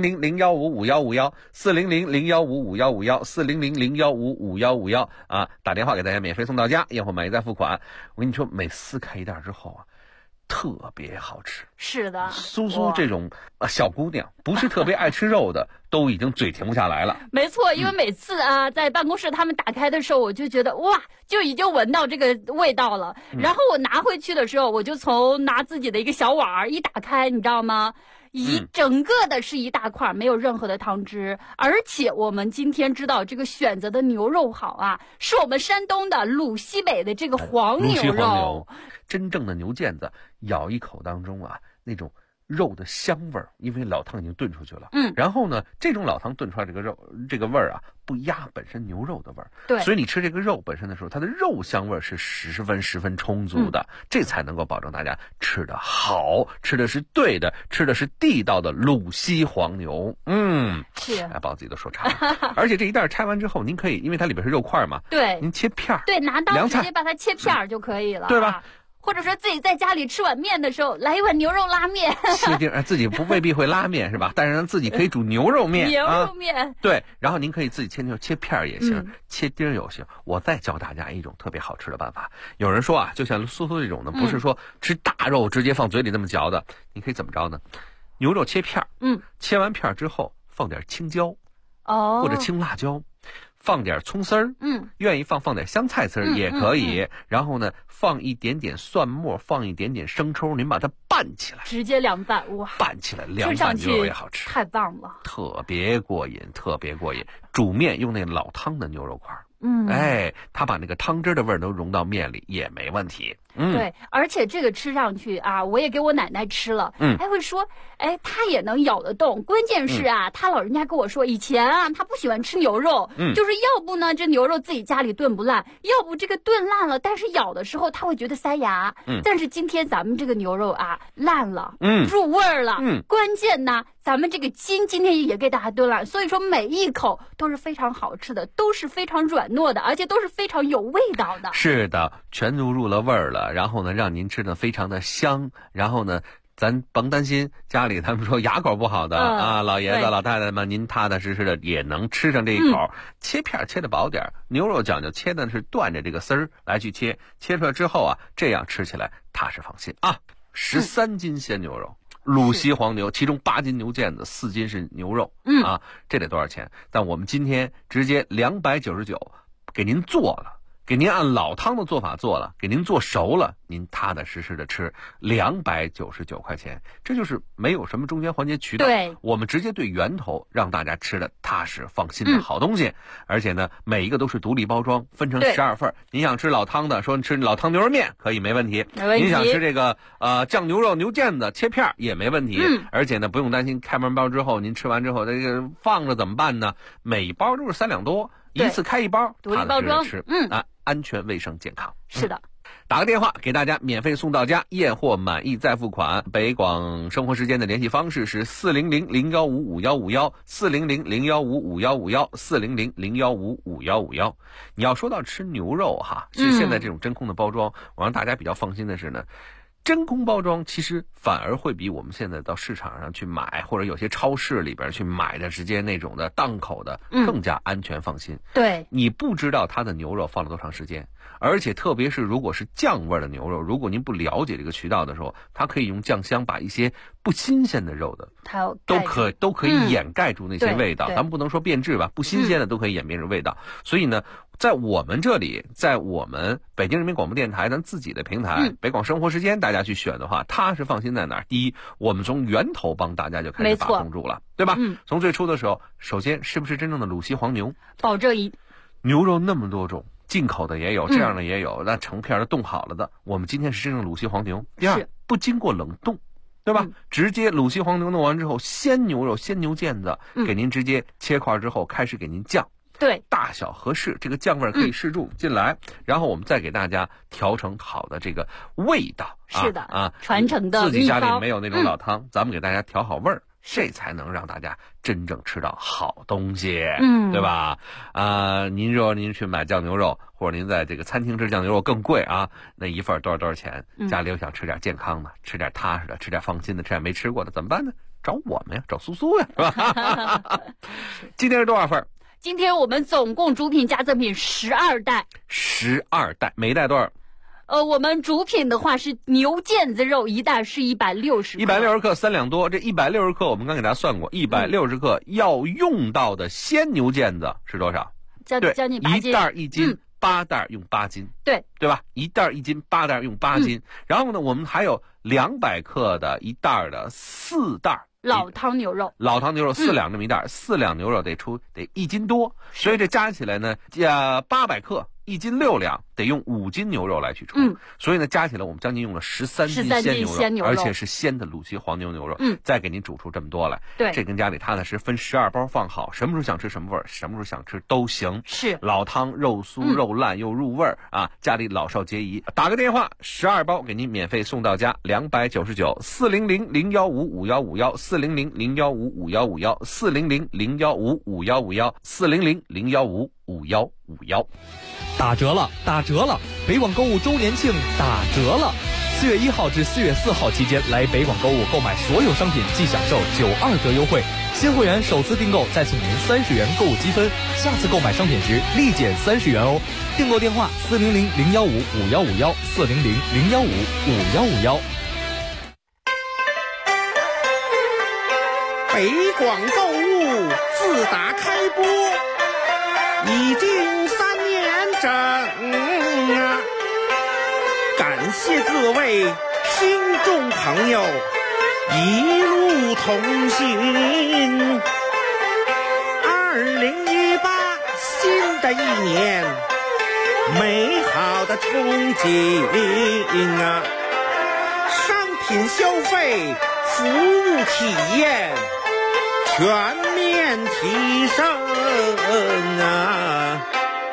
400-015-5151，400-015-5151，400-015-5151打电话给大家免费送到家，验货满意再付款。我跟你说，每撕开一袋之后特别好吃。 是的， 苏苏这种小姑娘不是特别爱吃肉的都已经嘴停不下来了。 没错，因为每次在办公室他们打开的时候，我就觉得哇，就已经闻到这个味道了。然后我拿回去的时候，我就拿自己的一个小碗一打开，你知道吗？一整个的是一大块，没有任何的汤汁，而且我们今天知道这个选择的牛肉好是我们山东的鲁西北的这个黄牛肉， 真正的牛腱子咬一口当中那种肉的香味儿，因为老汤已经炖出去了。然后呢，这种老汤炖出来这个肉这个味儿不压本身牛肉的味儿。 对， 所以你吃这个肉本身的时候，它的肉香味儿是十分充足的，这才能够保证大家吃的好，吃的是对的，吃的是地道的鲁西黄牛。 是， 把我自己都说馋了。而且这一袋拆完之后，您可以，因为它里边是肉块嘛， 对， 您切片儿， 对，拿刀直接把它切片儿就可以了， 对吧？ 或者说自己在家里吃碗面的时候，来一碗牛肉拉面。 切丁自己未必会拉面是吧？但是自己可以煮牛肉面。 牛肉面。 对，然后您可以自己切片儿也行，切丁也行。我再教大家一种特别好吃的办法。有人说就像苏苏这种的，不是说吃大肉直接放嘴里那么嚼的，你可以怎么着呢？牛肉切片儿，切完片儿之后放点青椒，或者青辣椒。放点葱丝儿，愿意放点香菜丝儿也可以。然后呢，放一点点蒜末，放一点点生抽，您把它拌起来， 直接凉拌，哇！ 拌起来凉拌牛肉也好吃， 太棒了， 特别过瘾，特别过瘾。煮面用那老汤的牛肉块，它把那个汤汁的味儿都融到面里也没问题。 对，而且这个吃上去我也给我奶奶吃了，还会说，她也能咬得动。关键是她老人家跟我说，以前她不喜欢吃牛肉，就是要不呢这牛肉自己家里炖不烂，要不这个炖烂了，但是咬的时候她会觉得塞牙。但是今天咱们这个牛肉烂了，入味儿了，关键呢，咱们这个筋今天也给大家炖烂，所以说每一口都是非常好吃的，都是非常软糯的，而且都是非常有味道的。 是的，全都入了味儿了。然后呢，让您吃的非常的香。然后呢，咱甭担心家里他们说牙口不好的老爷子老太太们，您踏踏实实的也能吃上这一口。切片切的薄点，牛肉讲究切的是断着这个丝儿来去切出来之后这样吃起来踏实放心13斤鲜牛肉，鲁西黄牛，其中8斤牛腱子，4斤是牛肉这得多少钱？但我们今天直接299给您做了，给您按老汤的做法做了，给您做熟了，您踏踏实实的吃，299块钱，这就是没有什么中间环节渠道。 对， 我们直接对源头，让大家吃的踏实放心的好东西。而且呢，每一个都是独立包装，分成12份。您想吃老汤的，说吃老汤牛肉面可以，没问题。您想吃这个酱牛肉牛腱子切片也没问题。而且呢，不用担心开完包之后，您吃完之后这个放着怎么办呢？每包都是3两多。一次开一包， 独立包装， 吃，安全卫生健康。 是的， 打个电话给大家免费送到家，验货满意再付款。北广生活时间的联系方式是400-015-5151，400-015-5151，400-015-5151。你要说到吃牛肉其实现在这种真空的包装，我让大家比较放心的是呢，真空包装其实反而会比我们现在到市场上去买，或者有些超市里边去买的直接那种的档口的，更加安全放心。 对， 你不知道它的牛肉放了多长时间，而且特别是如果是酱味的牛肉，如果您不了解这个渠道的时候，它可以用酱香把一些不新鲜的肉的， 它都可以掩盖住那些味道。咱们不能说变质吧，不新鲜的都可以掩盖住味道。所以呢，在我们这里，在我们北京人民广播电台咱自己的平台北广生活时间，大家去选的话，它是放心在哪儿？第一，我们从源头帮大家就开始把控住了，对吧？从最初的时候，首先是不是真正的鲁西黄牛？ 保证牛肉那么多种。进口的也有，这样的也有，那成片的冻好了的。我们今天是真正鲁西黄牛。第二，不经过冷冻，对吧？直接鲁西黄牛弄完之后，鲜牛肉、鲜牛腱子，给您直接切块之后，开始给您酱。 对， 大小合适，这个酱味可以适度进来，然后我们再给大家调成好的这个味道。 是的，传承的自己家里没有那种老汤，咱们给大家调好味儿。这才能让大家真正吃到好东西，对吧？您说您去买酱牛肉，或者您在这个餐厅吃酱牛肉更贵啊，那一份多少钱？家里又想吃点健康的，吃点踏实的，吃点放心的，吃点没吃过的，怎么办呢？找我们呀，找苏苏呀，是吧？今天是多少份？ 今天我们总共主品加赠品12袋 ，12袋，每袋多少？ 我们主品的话是牛腱子肉，一袋是160克 ，160克3两多。这160克我们刚给大家算过，160克要用到的鲜牛腱子是多少？ 将近8斤， 一袋1斤，8袋用8斤，对吧？一袋1斤，8袋用8斤。然后呢，我们还有200克的一袋的4袋。 老汤牛肉 4两这么一袋，4两牛肉得1斤多，所以这加起来呢，800克1斤6两，得用5斤牛肉来去出。所以呢，加起来我们将近用了13斤鲜牛肉，而且是鲜的鲁西黄牛肉。再给您煮出这么多来，这跟家里踏踏实分12包放好，什么时候想吃什么味儿，什么时候想吃都行。 是老汤肉酥肉烂又入味儿啊，家里老少皆宜。打个电话，12包给您免费送到家，299-400-0155151，400-0155151，400-0155151，400-0155151。 打折了，打折了！北广购物周年庆打折了！4月1号至4月4号期间，来北广购物购买所有商品即享受92折优惠。新会员首次订购再送您30元购物积分，下次购买商品时立减30元哦。订购电话：400-015-5151，400-015-5151。 北广购物自打开播已经3年整啊！感谢各位听众朋友一路同行。2018新的一年，美好的憧憬啊！商品消费，服务体验全面提升啊！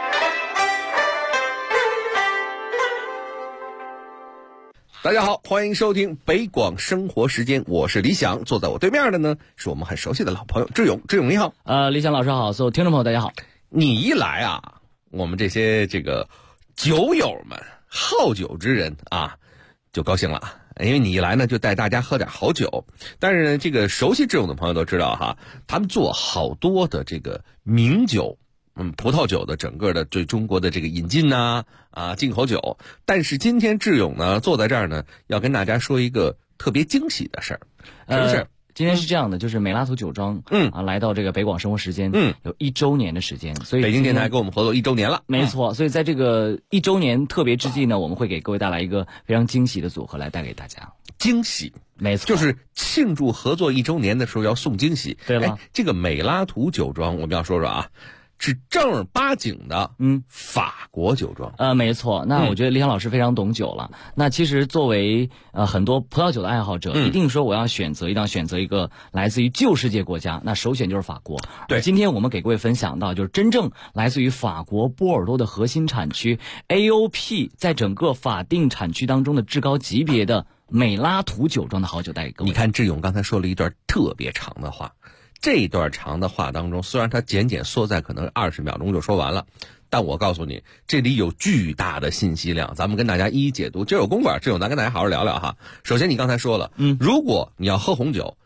大家好，欢迎收听北广生活时间，我是李想，坐在我对面的呢是我们很熟悉的老朋友志勇。志勇你好。 李想老师好，所有听众朋友大家好。 你一来啊，我们这些这个酒友们、好酒之人啊，就高兴了。因为你一来呢，就带大家喝点好酒。但是呢，这个熟悉志勇的朋友都知道哈，他们做好多的这个名酒，葡萄酒的整个的对中国的这个引进呐，进口酒。但是今天志勇呢，坐在这儿呢，要跟大家说一个特别惊喜的事儿，什么事儿？ 今天是这样的，就是美拉图酒庄，来到这个北广生活时间，有1周年的时间，所以北京电台跟我们合作1周年了， 没错。所以在这个1周年特别之际呢，我们会给各位带来一个非常惊喜的组合来带给大家。 惊喜， 没错， 就是庆祝合作1周年的时候要送惊喜。 对了， 这个美拉图酒庄我们要说说啊。是正儿八经的，法国酒庄。 没错。那我觉得李想老师非常懂酒了。那其实作为很多葡萄酒的爱好者，一定说我要选择一个来自于旧世界国家，那首选就是法国。 对， 今天我们给各位分享到，就是真正来自于法国波尔多的核心产区 AOP 在整个法定产区当中的至高级别的美拉图酒庄的好酒带给各位。 你看志勇刚才说了一段特别长的话。这段长的话当中，虽然它简简缩在可能20秒钟就说完了，但我告诉你，这里有巨大的信息量，咱们跟大家一一解读。这有功夫，这有咱跟大家好好聊聊哈。首先，你刚才说了，如果你要喝红酒，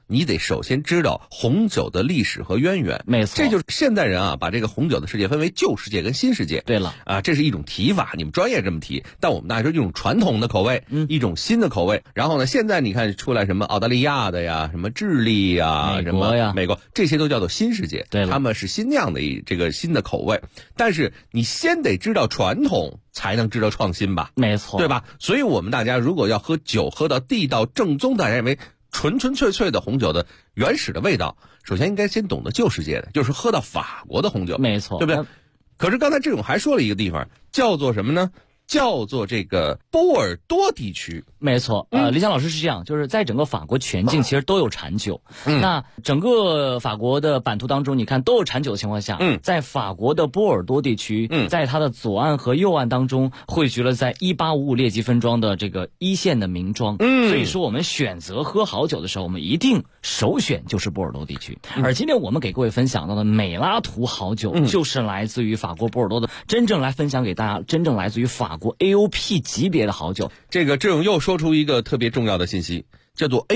你得首先知道红酒的历史和渊源。 没错， 这就是现代人啊，把这个红酒的世界分为旧世界跟新世界。 对了啊，这是一种提法，你们专业这么提，但我们大家说一种传统的口味，一种新的口味。然后呢，现在你看出来什么澳大利亚的呀，什么智利呀， 美国呀， 美国，这些都叫做新世界。 对了， 他们是新酿的这个新的口味，但是你先得知道传统，才能知道创新吧？ 没错， 对吧？所以我们大家如果要喝酒，喝到地道正宗，大家认为纯纯粹粹的红酒的原始的味道，首先应该先懂得旧世界的，就是喝到法国的红酒。 没错， 对不对？可是刚才这种还说了一个地方，叫做什么呢？叫做这个波尔多地区。 没错，李想老师是这样，就是在整个法国全境其实都有产酒。那整个法国的版图当中，你看都有产酒的情况下，在法国的波尔多地区，在它的左岸和右岸当中汇聚了在1855列级分庄的这个一线的名庄。所以说我们选择喝好酒的时候，我们一定首选就是波尔多地区。而今天我们给各位分享到的美拉图好酒，就是来自于法国波尔多的，真正来分享给大家，真正来自于法国 AOP 级别的好酒。 这个志勇又说出一个特别重要的信息，叫做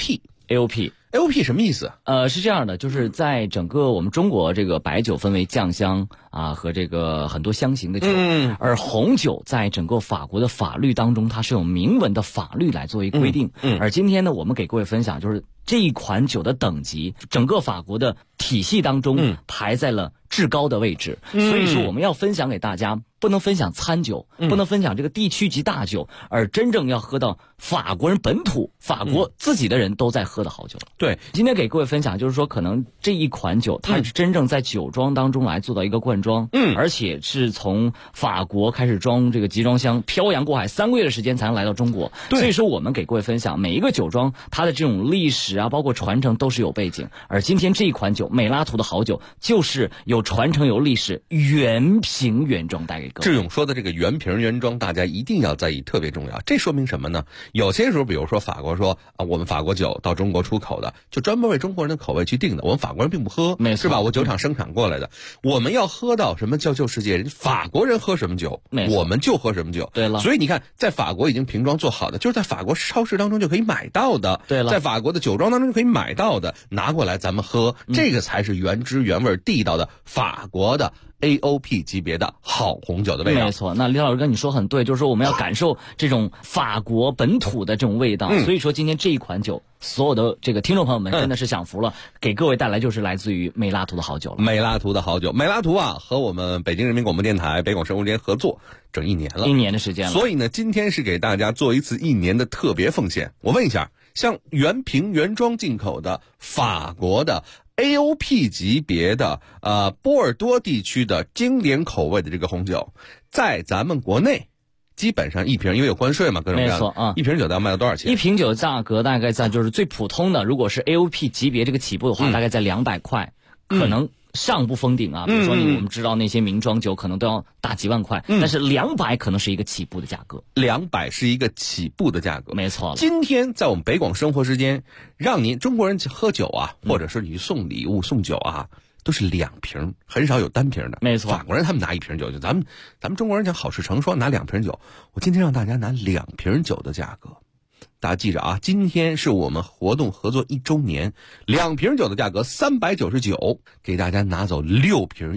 AOP。AOP 什么意思？ 是这样的，就是在整个我们中国这个白酒分为酱香啊和这个很多香型的酒，而红酒在整个法国的法律当中，它是有明文的法律来作为规定。而今天呢，我们给各位分享就是这一款酒的等级，整个法国的体系当中排在了至高的位置。所以说我们要分享给大家，不能分享餐酒，不能分享这个地区级大酒，而真正要喝到法国人本土、法国自己的人都在喝的好酒。 对， 今天给各位分享就是说，可能这一款酒它是真正在酒庄当中来做到一个灌装，而且是从法国开始装这个集装箱，漂洋过海3个月的时间才能来到中国。所以说我们给各位分享每一个酒庄它的这种历史啊，包括传承都是有背景。而今天这一款酒美拉图的好酒，就是有传承有历史，原瓶原装带给各位。 志勇说的这个原瓶原装，大家一定要在意，特别重要。这说明什么呢？有些时候比如说法国说啊，我们法国酒到中国出口的，就专门为中国人的口味去定的，我们法国人并不喝，是吧？我酒厂生产过来的，我们要喝到什么叫旧世界，人法国人喝什么酒，我们就喝什么酒。 对了， 所以你看，在法国已经瓶装做好的，就是在法国超市当中就可以买到的。 对了， 在法国的酒庄当中就可以买到的，拿过来咱们喝，这个才是原汁原味地道的法国的AOP 级别的好红酒的味道。 没错，那李老师跟你说很对，就是说我们要感受这种法国本土的这种味道。所以说今天这一款酒，所有的这个听众朋友们真的是享福了，给各位带来就是来自于美拉图的好酒了。 美拉图的好酒，美拉图啊，和我们北京人民广播电台北广生活间合作整1年了 ，1年的时间了。 所以呢，今天是给大家做一次1年的特别奉献。我问一下，像原瓶原装进口的法国的AOP 级别的波尔多地区的经典口味的这个红酒，在咱们国内基本上一瓶，因为有关税嘛，各种各样的， 没错啊， 一瓶酒要卖到多少钱？ 一瓶酒价格大概在就是最普通的，如果是 AOP 级别这个起步的话，大概在200块，可能上不封顶啊。比如说我们知道那些名庄酒可能都要大几万块，但是200可能是一个起步的价格 ，200是一个起步的价格， 没错。 今天在我们北广生活时间，让您中国人喝酒啊，或者是你送礼物送酒啊，都是2瓶，很少有单瓶的。 没错， 法国人他们拿1瓶酒，就咱们中国人讲好事成双，拿2瓶酒。我今天让大家拿2瓶酒的价格，大家记着啊，今天是我们活动合作1周年，2瓶酒的价格399，给大家拿走6瓶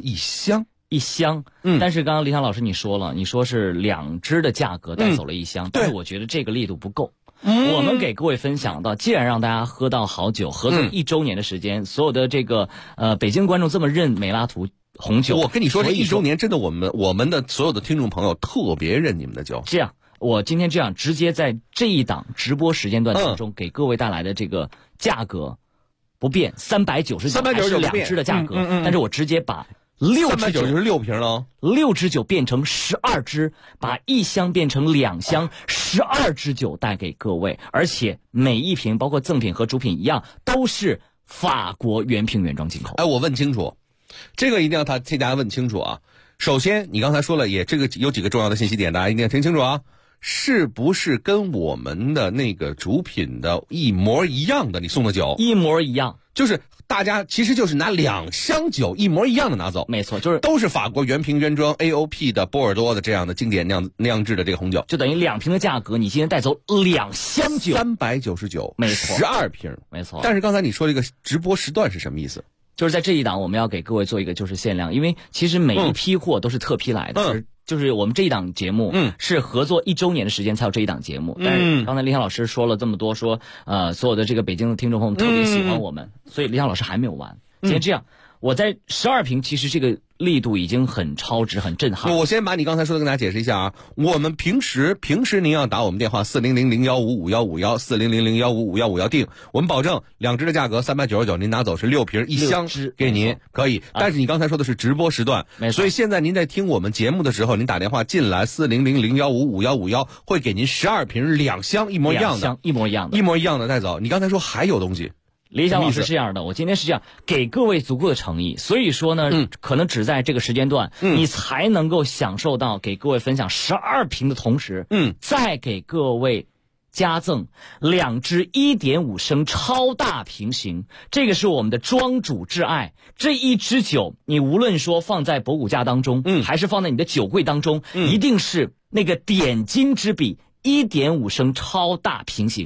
1箱。 但是刚刚李想老师你说了，你说是2支的价格带走了1箱，但是我觉得这个力度不够。我们给各位分享到，既然让大家喝到好酒，合作1周年的时间，所有的这个北京观众这么认美拉图红酒， 我跟你说，这1周年真的我们的所有的听众朋友特别认你们的酒。 这样，我今天这样直接在这一档直播时间段当中，给各位带来的这个价格不变，399还是2支的价格，但是我直接把6支酒就是6瓶了 ，6支酒变成12支，把1箱变成2箱，12支酒带给各位，而且每一瓶包括赠品和主品一样，都是法国原瓶原装进口。 我问清楚，这个一定要替大家问清楚啊。首先，你刚才说了，这个有几个重要的信息点，大家一定要听清楚啊。 是不是跟我们的那个主品的一模一样的？你送的酒一模一样， 就是大家其实就是拿2箱酒一模一样的拿走。 没错，就是都是法国原瓶原装 AOP 的波尔多的这样的经典酿制的这个红酒， 就等于2瓶的价格，你今天带走2箱酒 ，399， 没错 ，12瓶， 没错。 但是刚才你说这个直播时段是什么意思？ 就是在这一档我们要给各位做一个就是限量，因为其实每一批货都是特批来的，就是我们这一档节目是合作1周年的时间才有这一档节目。但是刚才李想老师说了这么多，说所有的这个北京的听众朋友们特别喜欢我们，所以李想老师还没有完。今天这样，我在12瓶，其实这个力度已经很超值、很震撼。 我先把你刚才说的跟大家解释一下啊。我们平时您要打我们电话400-015-5151，400-015-5151订，我们保证2支的价格399，您拿走是6瓶1箱给您，可以。但是你刚才说的是直播时段，所以现在您在听我们节目的时候，您打电话进来400-015-5151，会给您12瓶2箱一模一样的， 一模一样的带走。你刚才说还有东西。 李想老师是这样的，我今天是这样给各位足够的诚意，所以说呢，可能只在这个时间段，你才能够享受到给各位分享12瓶的同时，再给各位加赠2支1.5升超大瓶型，这个是我们的庄主挚爱。这一支酒，你无论说放在博古架当中，还是放在你的酒柜当中，一定是那个点睛之笔，1.5升超大瓶型。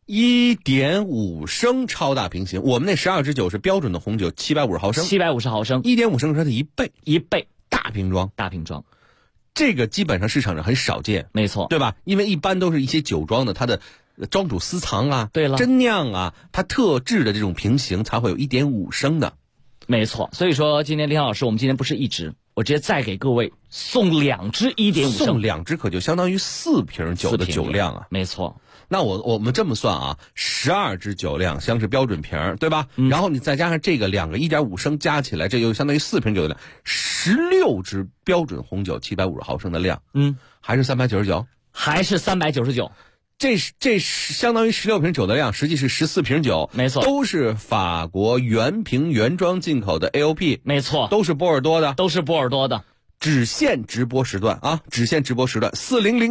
1.5升超大瓶型，我们那12支酒是标准的红酒，750毫升 ，750毫升 ，1.5升是它的1倍， 大瓶装， 这个基本上市场上很少见， 没错， 对吧？因为一般都是一些酒庄的它的庄主私藏啊， 对了， 真酿啊，它特制的这种瓶型才会有1.5升的， 没错。所以说今天李老师，我们今天不是1支，我直接再给各位送2支1.5升， 送2支可就相当于4瓶酒的酒量啊， 没错。 那我们这么算啊，12支酒2箱是标准瓶，对吧？然后你再加上这个2个1.5升加起来，这就相当于4瓶酒的量，16支标准红酒750毫升的量，还是399， 还是399。 这相当于16瓶酒的量，实际是14瓶酒， 没错， 都是法国原瓶原装进口的 AOP， 没错， 都是波尔多的，只限直播时段啊！只限直播时段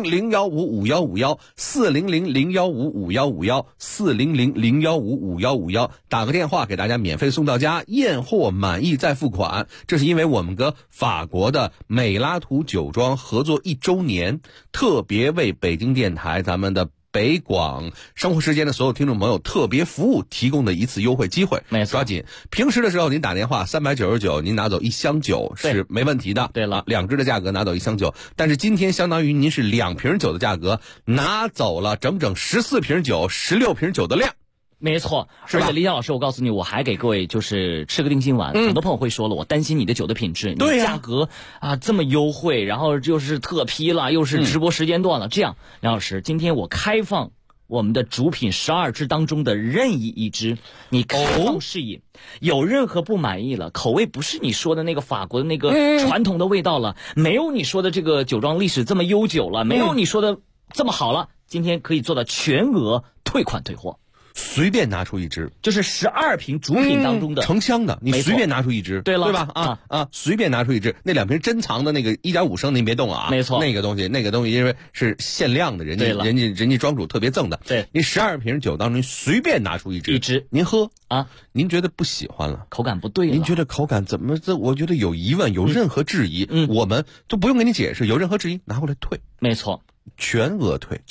，400-015-5151，400-015-5151，400-015-5151，打个电话给大家免费送到家，验货满意再付款。这是因为我们跟法国的美拉图酒庄合作1周年，特别为北京电台咱们的北广生活时间的所有听众朋友特别服务提供的一次优惠机会， 没错， 抓紧。平时的时候您打电话399，您拿走1箱酒是没问题的。 对了 ，2支的价格拿走1箱酒，但是今天相当于您是2瓶酒的价格拿走了整整14瓶酒，16瓶酒的量。 没错，而且李想老师，我告诉你，我还给各位就是吃个定心丸。很多朋友会说了，我担心你的酒的品质， 对呀，价格啊这么优惠，然后又是特批了，又是直播时间段了，这样，梁老师，今天我开放我们的主品12支当中的任意1支，你开放试饮，有任何不满意了，口味不是你说的那个法国的那个传统的味道了，没有你说的这个酒庄历史这么悠久了，没有你说的这么好了，今天可以做到全额退款退货。 随便拿出1支， 就是12瓶主品当中的成箱的，你随便拿出1支， 对了， 对吧？随便拿出1支，那2瓶珍藏的那个1.5升您别动啊， 没错， 那个东西因为是限量的，人家庄主特别赠的， 对， 你12瓶酒当中随便拿出1支，您喝啊， 您觉得不喜欢了， 口感不对了， 您觉得口感怎么我觉得有疑问，有任何质疑，我们都不用给你解释，有任何质疑拿过来退， 没错， 全额退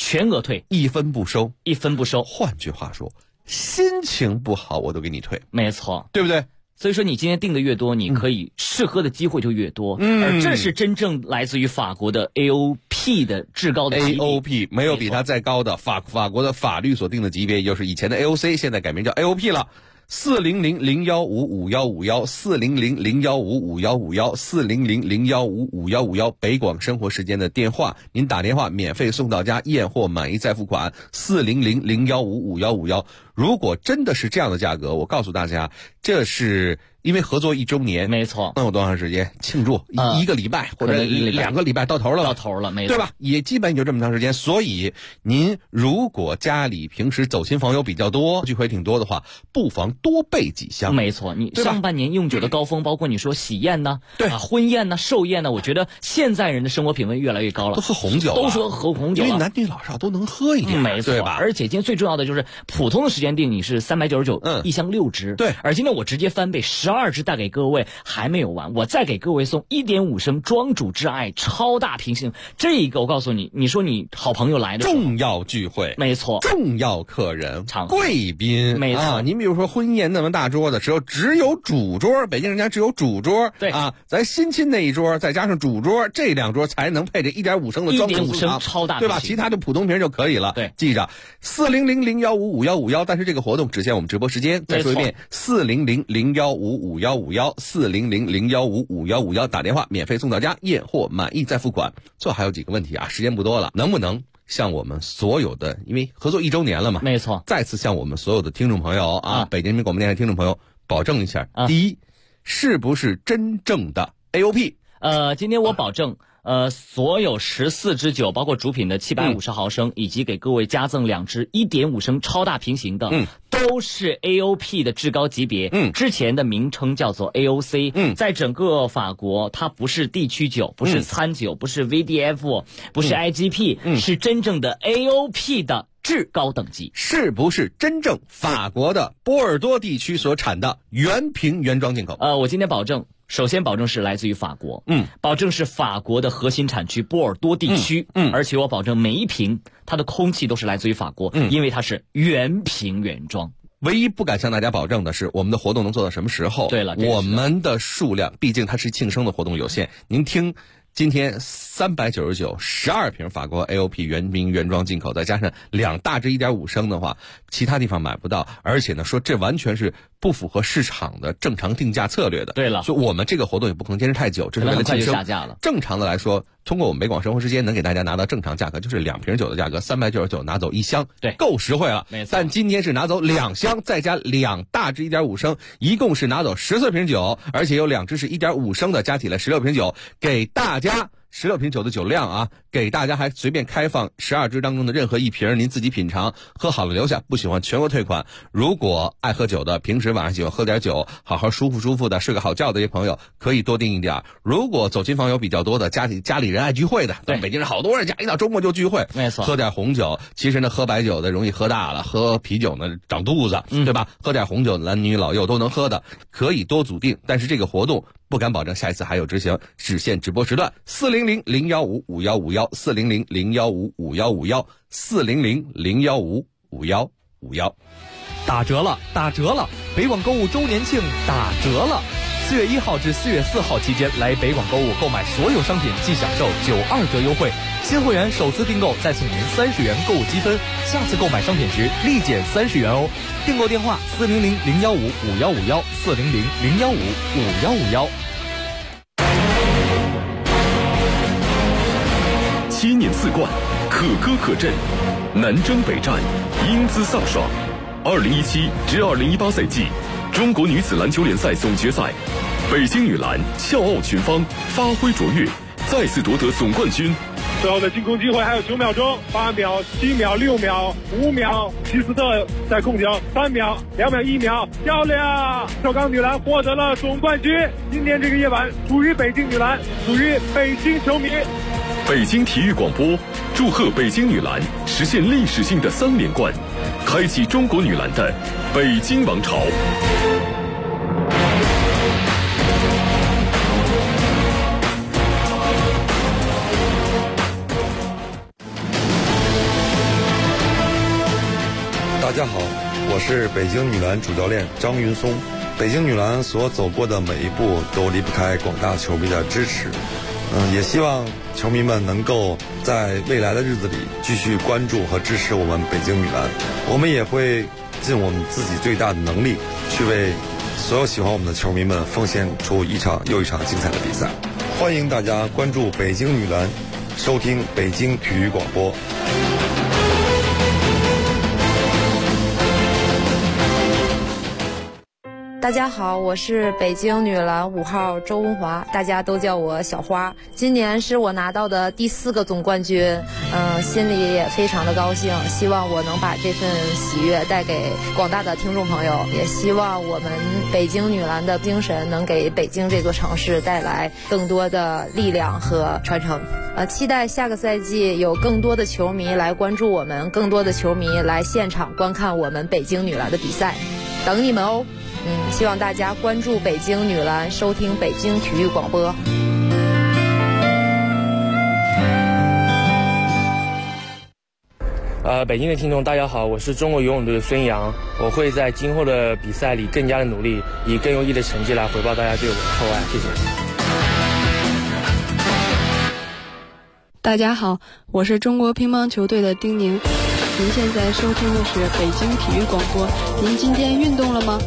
，1分不收，换句话说，心情不好我都给你退， 没错， 对不对？ 所以说你今天订的越多，你可以试喝的机会就越多，而这是真正来自于法国的 AOP 的至高的级别 AOP 没有比它再高的，法国的法律所定的级别，也就是以前的 AOC， 现在改名叫 AOP 了。400-015-5151，400-015-5151，400-015-5151，北广生活时间的电话，您打电话免费送到家，验货满意再付款。400-015-5151，如果真的是这样的价格，我告诉大家，这是因为合作1周年， 没错， 能有多长时间庆祝？一个礼拜或者2个礼拜到头了， 没错， 对吧？也基本就这么长时间。所以您如果家里平时走亲访友比较多，聚会挺多的话，不妨多备几箱。 没错，你上半年用酒的高峰，包括你说喜宴呢，婚宴呢、寿宴呢，我觉得现在人的生活品味越来越高了， 都喝红酒， 都说喝红酒， 因为男女老少都能喝一点， 没错， 对吧？ 而且今天最重要的就是普通的时间订你是399，一箱6支， 对。 而今天我直接翻倍12支带给各位，还没有完，我再给各位送1.5升庄主之爱超大瓶型，这个我告诉你，你说你好朋友来的重要聚会， 没错， 重要客人、贵宾， 没错。 您比如说婚宴那么大桌的时候，只有主桌，北京人家只有主桌， 对啊，咱新亲那一桌再加上主桌，这2桌才能配这1.5升的庄主 1.5升超大瓶， 对吧？其他的普通瓶就可以了。 对， 记着40001555151，但是这个活动只限我们直播时间。再说一遍，40001555151，400015551，打电话免费送到家，验货满意再付款。最后还有几个问题啊，时间不多了，能不能向我们所有的，因为合作1周年了嘛， 没错， 再次向我们所有的听众朋友北京人民广播电台听众朋友保证一下，第一，是不是真正的 AOP？ 今天我保证。所有14支酒，包括主品的750毫升，以及给各位加赠2支1.5升超大瓶型的，都是 AOP 的至高级别。之前的名称叫做 AOC。在整个法国，它不是地区酒，不是餐酒，不是 VDF，不是 IGP，是真正的 AOP 的至高等级。 是不是真正法国的波尔多地区所产的原瓶原装进口？ 我今天保证。首先保证是来自于法国，保证是法国的核心产区波尔多地区，而且我保证每一瓶它的空气都是来自于法国，因为它是原瓶原装。 唯一不敢向大家保证的是，我们的活动能做到什么时候？ 对了， 我们的数量毕竟它是庆生的活动有限，您听。今天399 12瓶法国 AOP 原瓶原装进口，再加上2大支1.5升的话，其他地方买不到。而且呢，说这完全是不符合市场的正常定价策略的。 对了， 所以我们这个活动也不可能坚持太久，这是为了庆生。 下架了。 正常的来说，通过我们北广生活时间能给大家拿到正常价格，就是2瓶酒的价格，399拿走1箱， 对， 够实惠了。 没错。 但今天是拿走2箱，再加2大支1.5升，一共是拿走14瓶酒，而且有2支是1.5升的，加起来16瓶酒，给大家。16瓶酒的酒量啊，给大家还随便开放12支当中的任何一瓶，您自己品尝，喝好了留下，不喜欢全额退款。如果爱喝酒的，平时晚上喜欢喝点酒，好好舒服的睡个好觉的这些朋友，可以多订一点。如果走亲访友比较多的，家里人爱聚会的，对，北京人好多人家一到周末就聚会， 没错， 喝点红酒。其实呢，喝白酒的容易喝大了，喝啤酒呢长肚子，对吧？喝点红酒，男女老幼都能喝的，可以多组订。但是这个活动不敢保证下一次还有执行，只限直播时段，40001555151，400015551，400015151。 打折了！北广购物周年庆打折了！4月1号至4月4号期间，来北广购物购买所有商品即享受92折优惠。新会员首次订购再送您30元购物积分，下次购买商品时立减30元哦。订购电话400015551，400015551。 7年4冠，可歌可阵，南征北战，英姿飒爽。2017至2018赛季中国女子篮球联赛总决赛，北京女篮笑傲群芳，发挥卓越，再次夺得总冠军。 最后的进攻机会还有9秒钟，8秒、7秒、6秒、5秒，齐斯特在控球，3秒、2秒、1秒，漂亮！首钢女篮获得了总冠军。今天这个夜晚属于北京女篮，属于北京球迷。 北京体育广播祝贺北京女篮实现历史性的3连冠，开启中国女篮的北京王朝。 大家好，我是北京女篮主教练张云松。北京女篮所走过的每一步都离不开广大球迷的支持。也希望球迷们能够在未来的日子里继续关注和支持我们北京女篮。我们也会尽我们自己最大的能力，去为所有喜欢我们的球迷们奉献出一场又一场精彩的比赛。欢迎大家关注北京女篮，收听北京体育广播。 大家好，我是北京女篮5号周文华，大家都叫我小花。今年是我拿到的第4个总冠军，心里也非常的高兴，希望我能把这份喜悦带给广大的听众朋友，也希望我们北京女篮的精神能给北京这座城市带来更多的力量和传承。期待下个赛季有更多的球迷来关注我们，更多的球迷来现场观看我们北京女篮的比赛，等你们哦。希望大家关注北京女篮，收听北京体育广播。 北京的听众大家好，我是中国游泳队的孙杨，我会在今后的比赛里更加的努力，以更优异的成绩来回报大家对我的厚爱，谢谢。 大家好，我是中国乒乓球队的丁宁，您现在收听的是北京体育广播，您今天运动了吗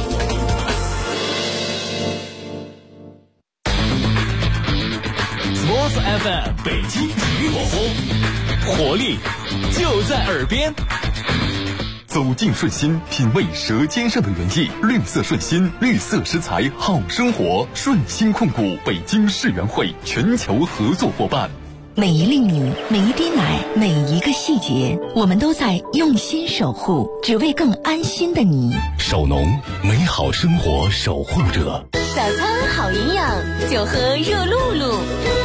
？Sports FM 北京体育广播，活力就在耳边。 走进顺心，品味舌尖上的原意。绿色顺心，绿色食材好生活。顺心控股北京世园会全球合作伙伴。 每一粒米，每一滴奶，每一个细节，我们都在用心守护，只为更安心的你。 手农，美好生活守护者。 早餐好营养，就喝热露露。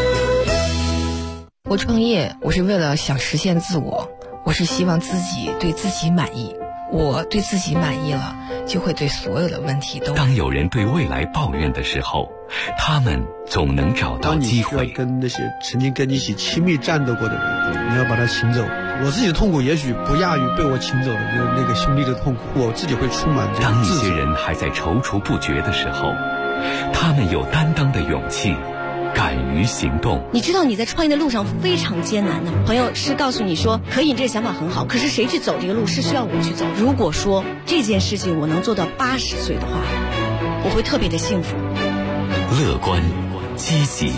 我创业，我是为了想实现自我，我是希望自己对自己满意。我对自己满意了，就会对所有的问题都。 当有人对未来抱怨的时候，他们总能找到机会。 当你需要跟那些曾经跟你一起亲密战斗过的人，你要把他请走。我自己的痛苦也许不亚于被我请走的那个兄弟的痛苦，我自己会充满这个当一些人还在踌躇不决的时候，他们有担当的勇气，敢于行动。 你知道你在创业的路上非常艰难的，朋友是告诉你说可以，你这个想法很好，可是谁去走这个路是需要我去走。如果说这件事情我能做到80岁的话，我会特别的幸福。 乐观积极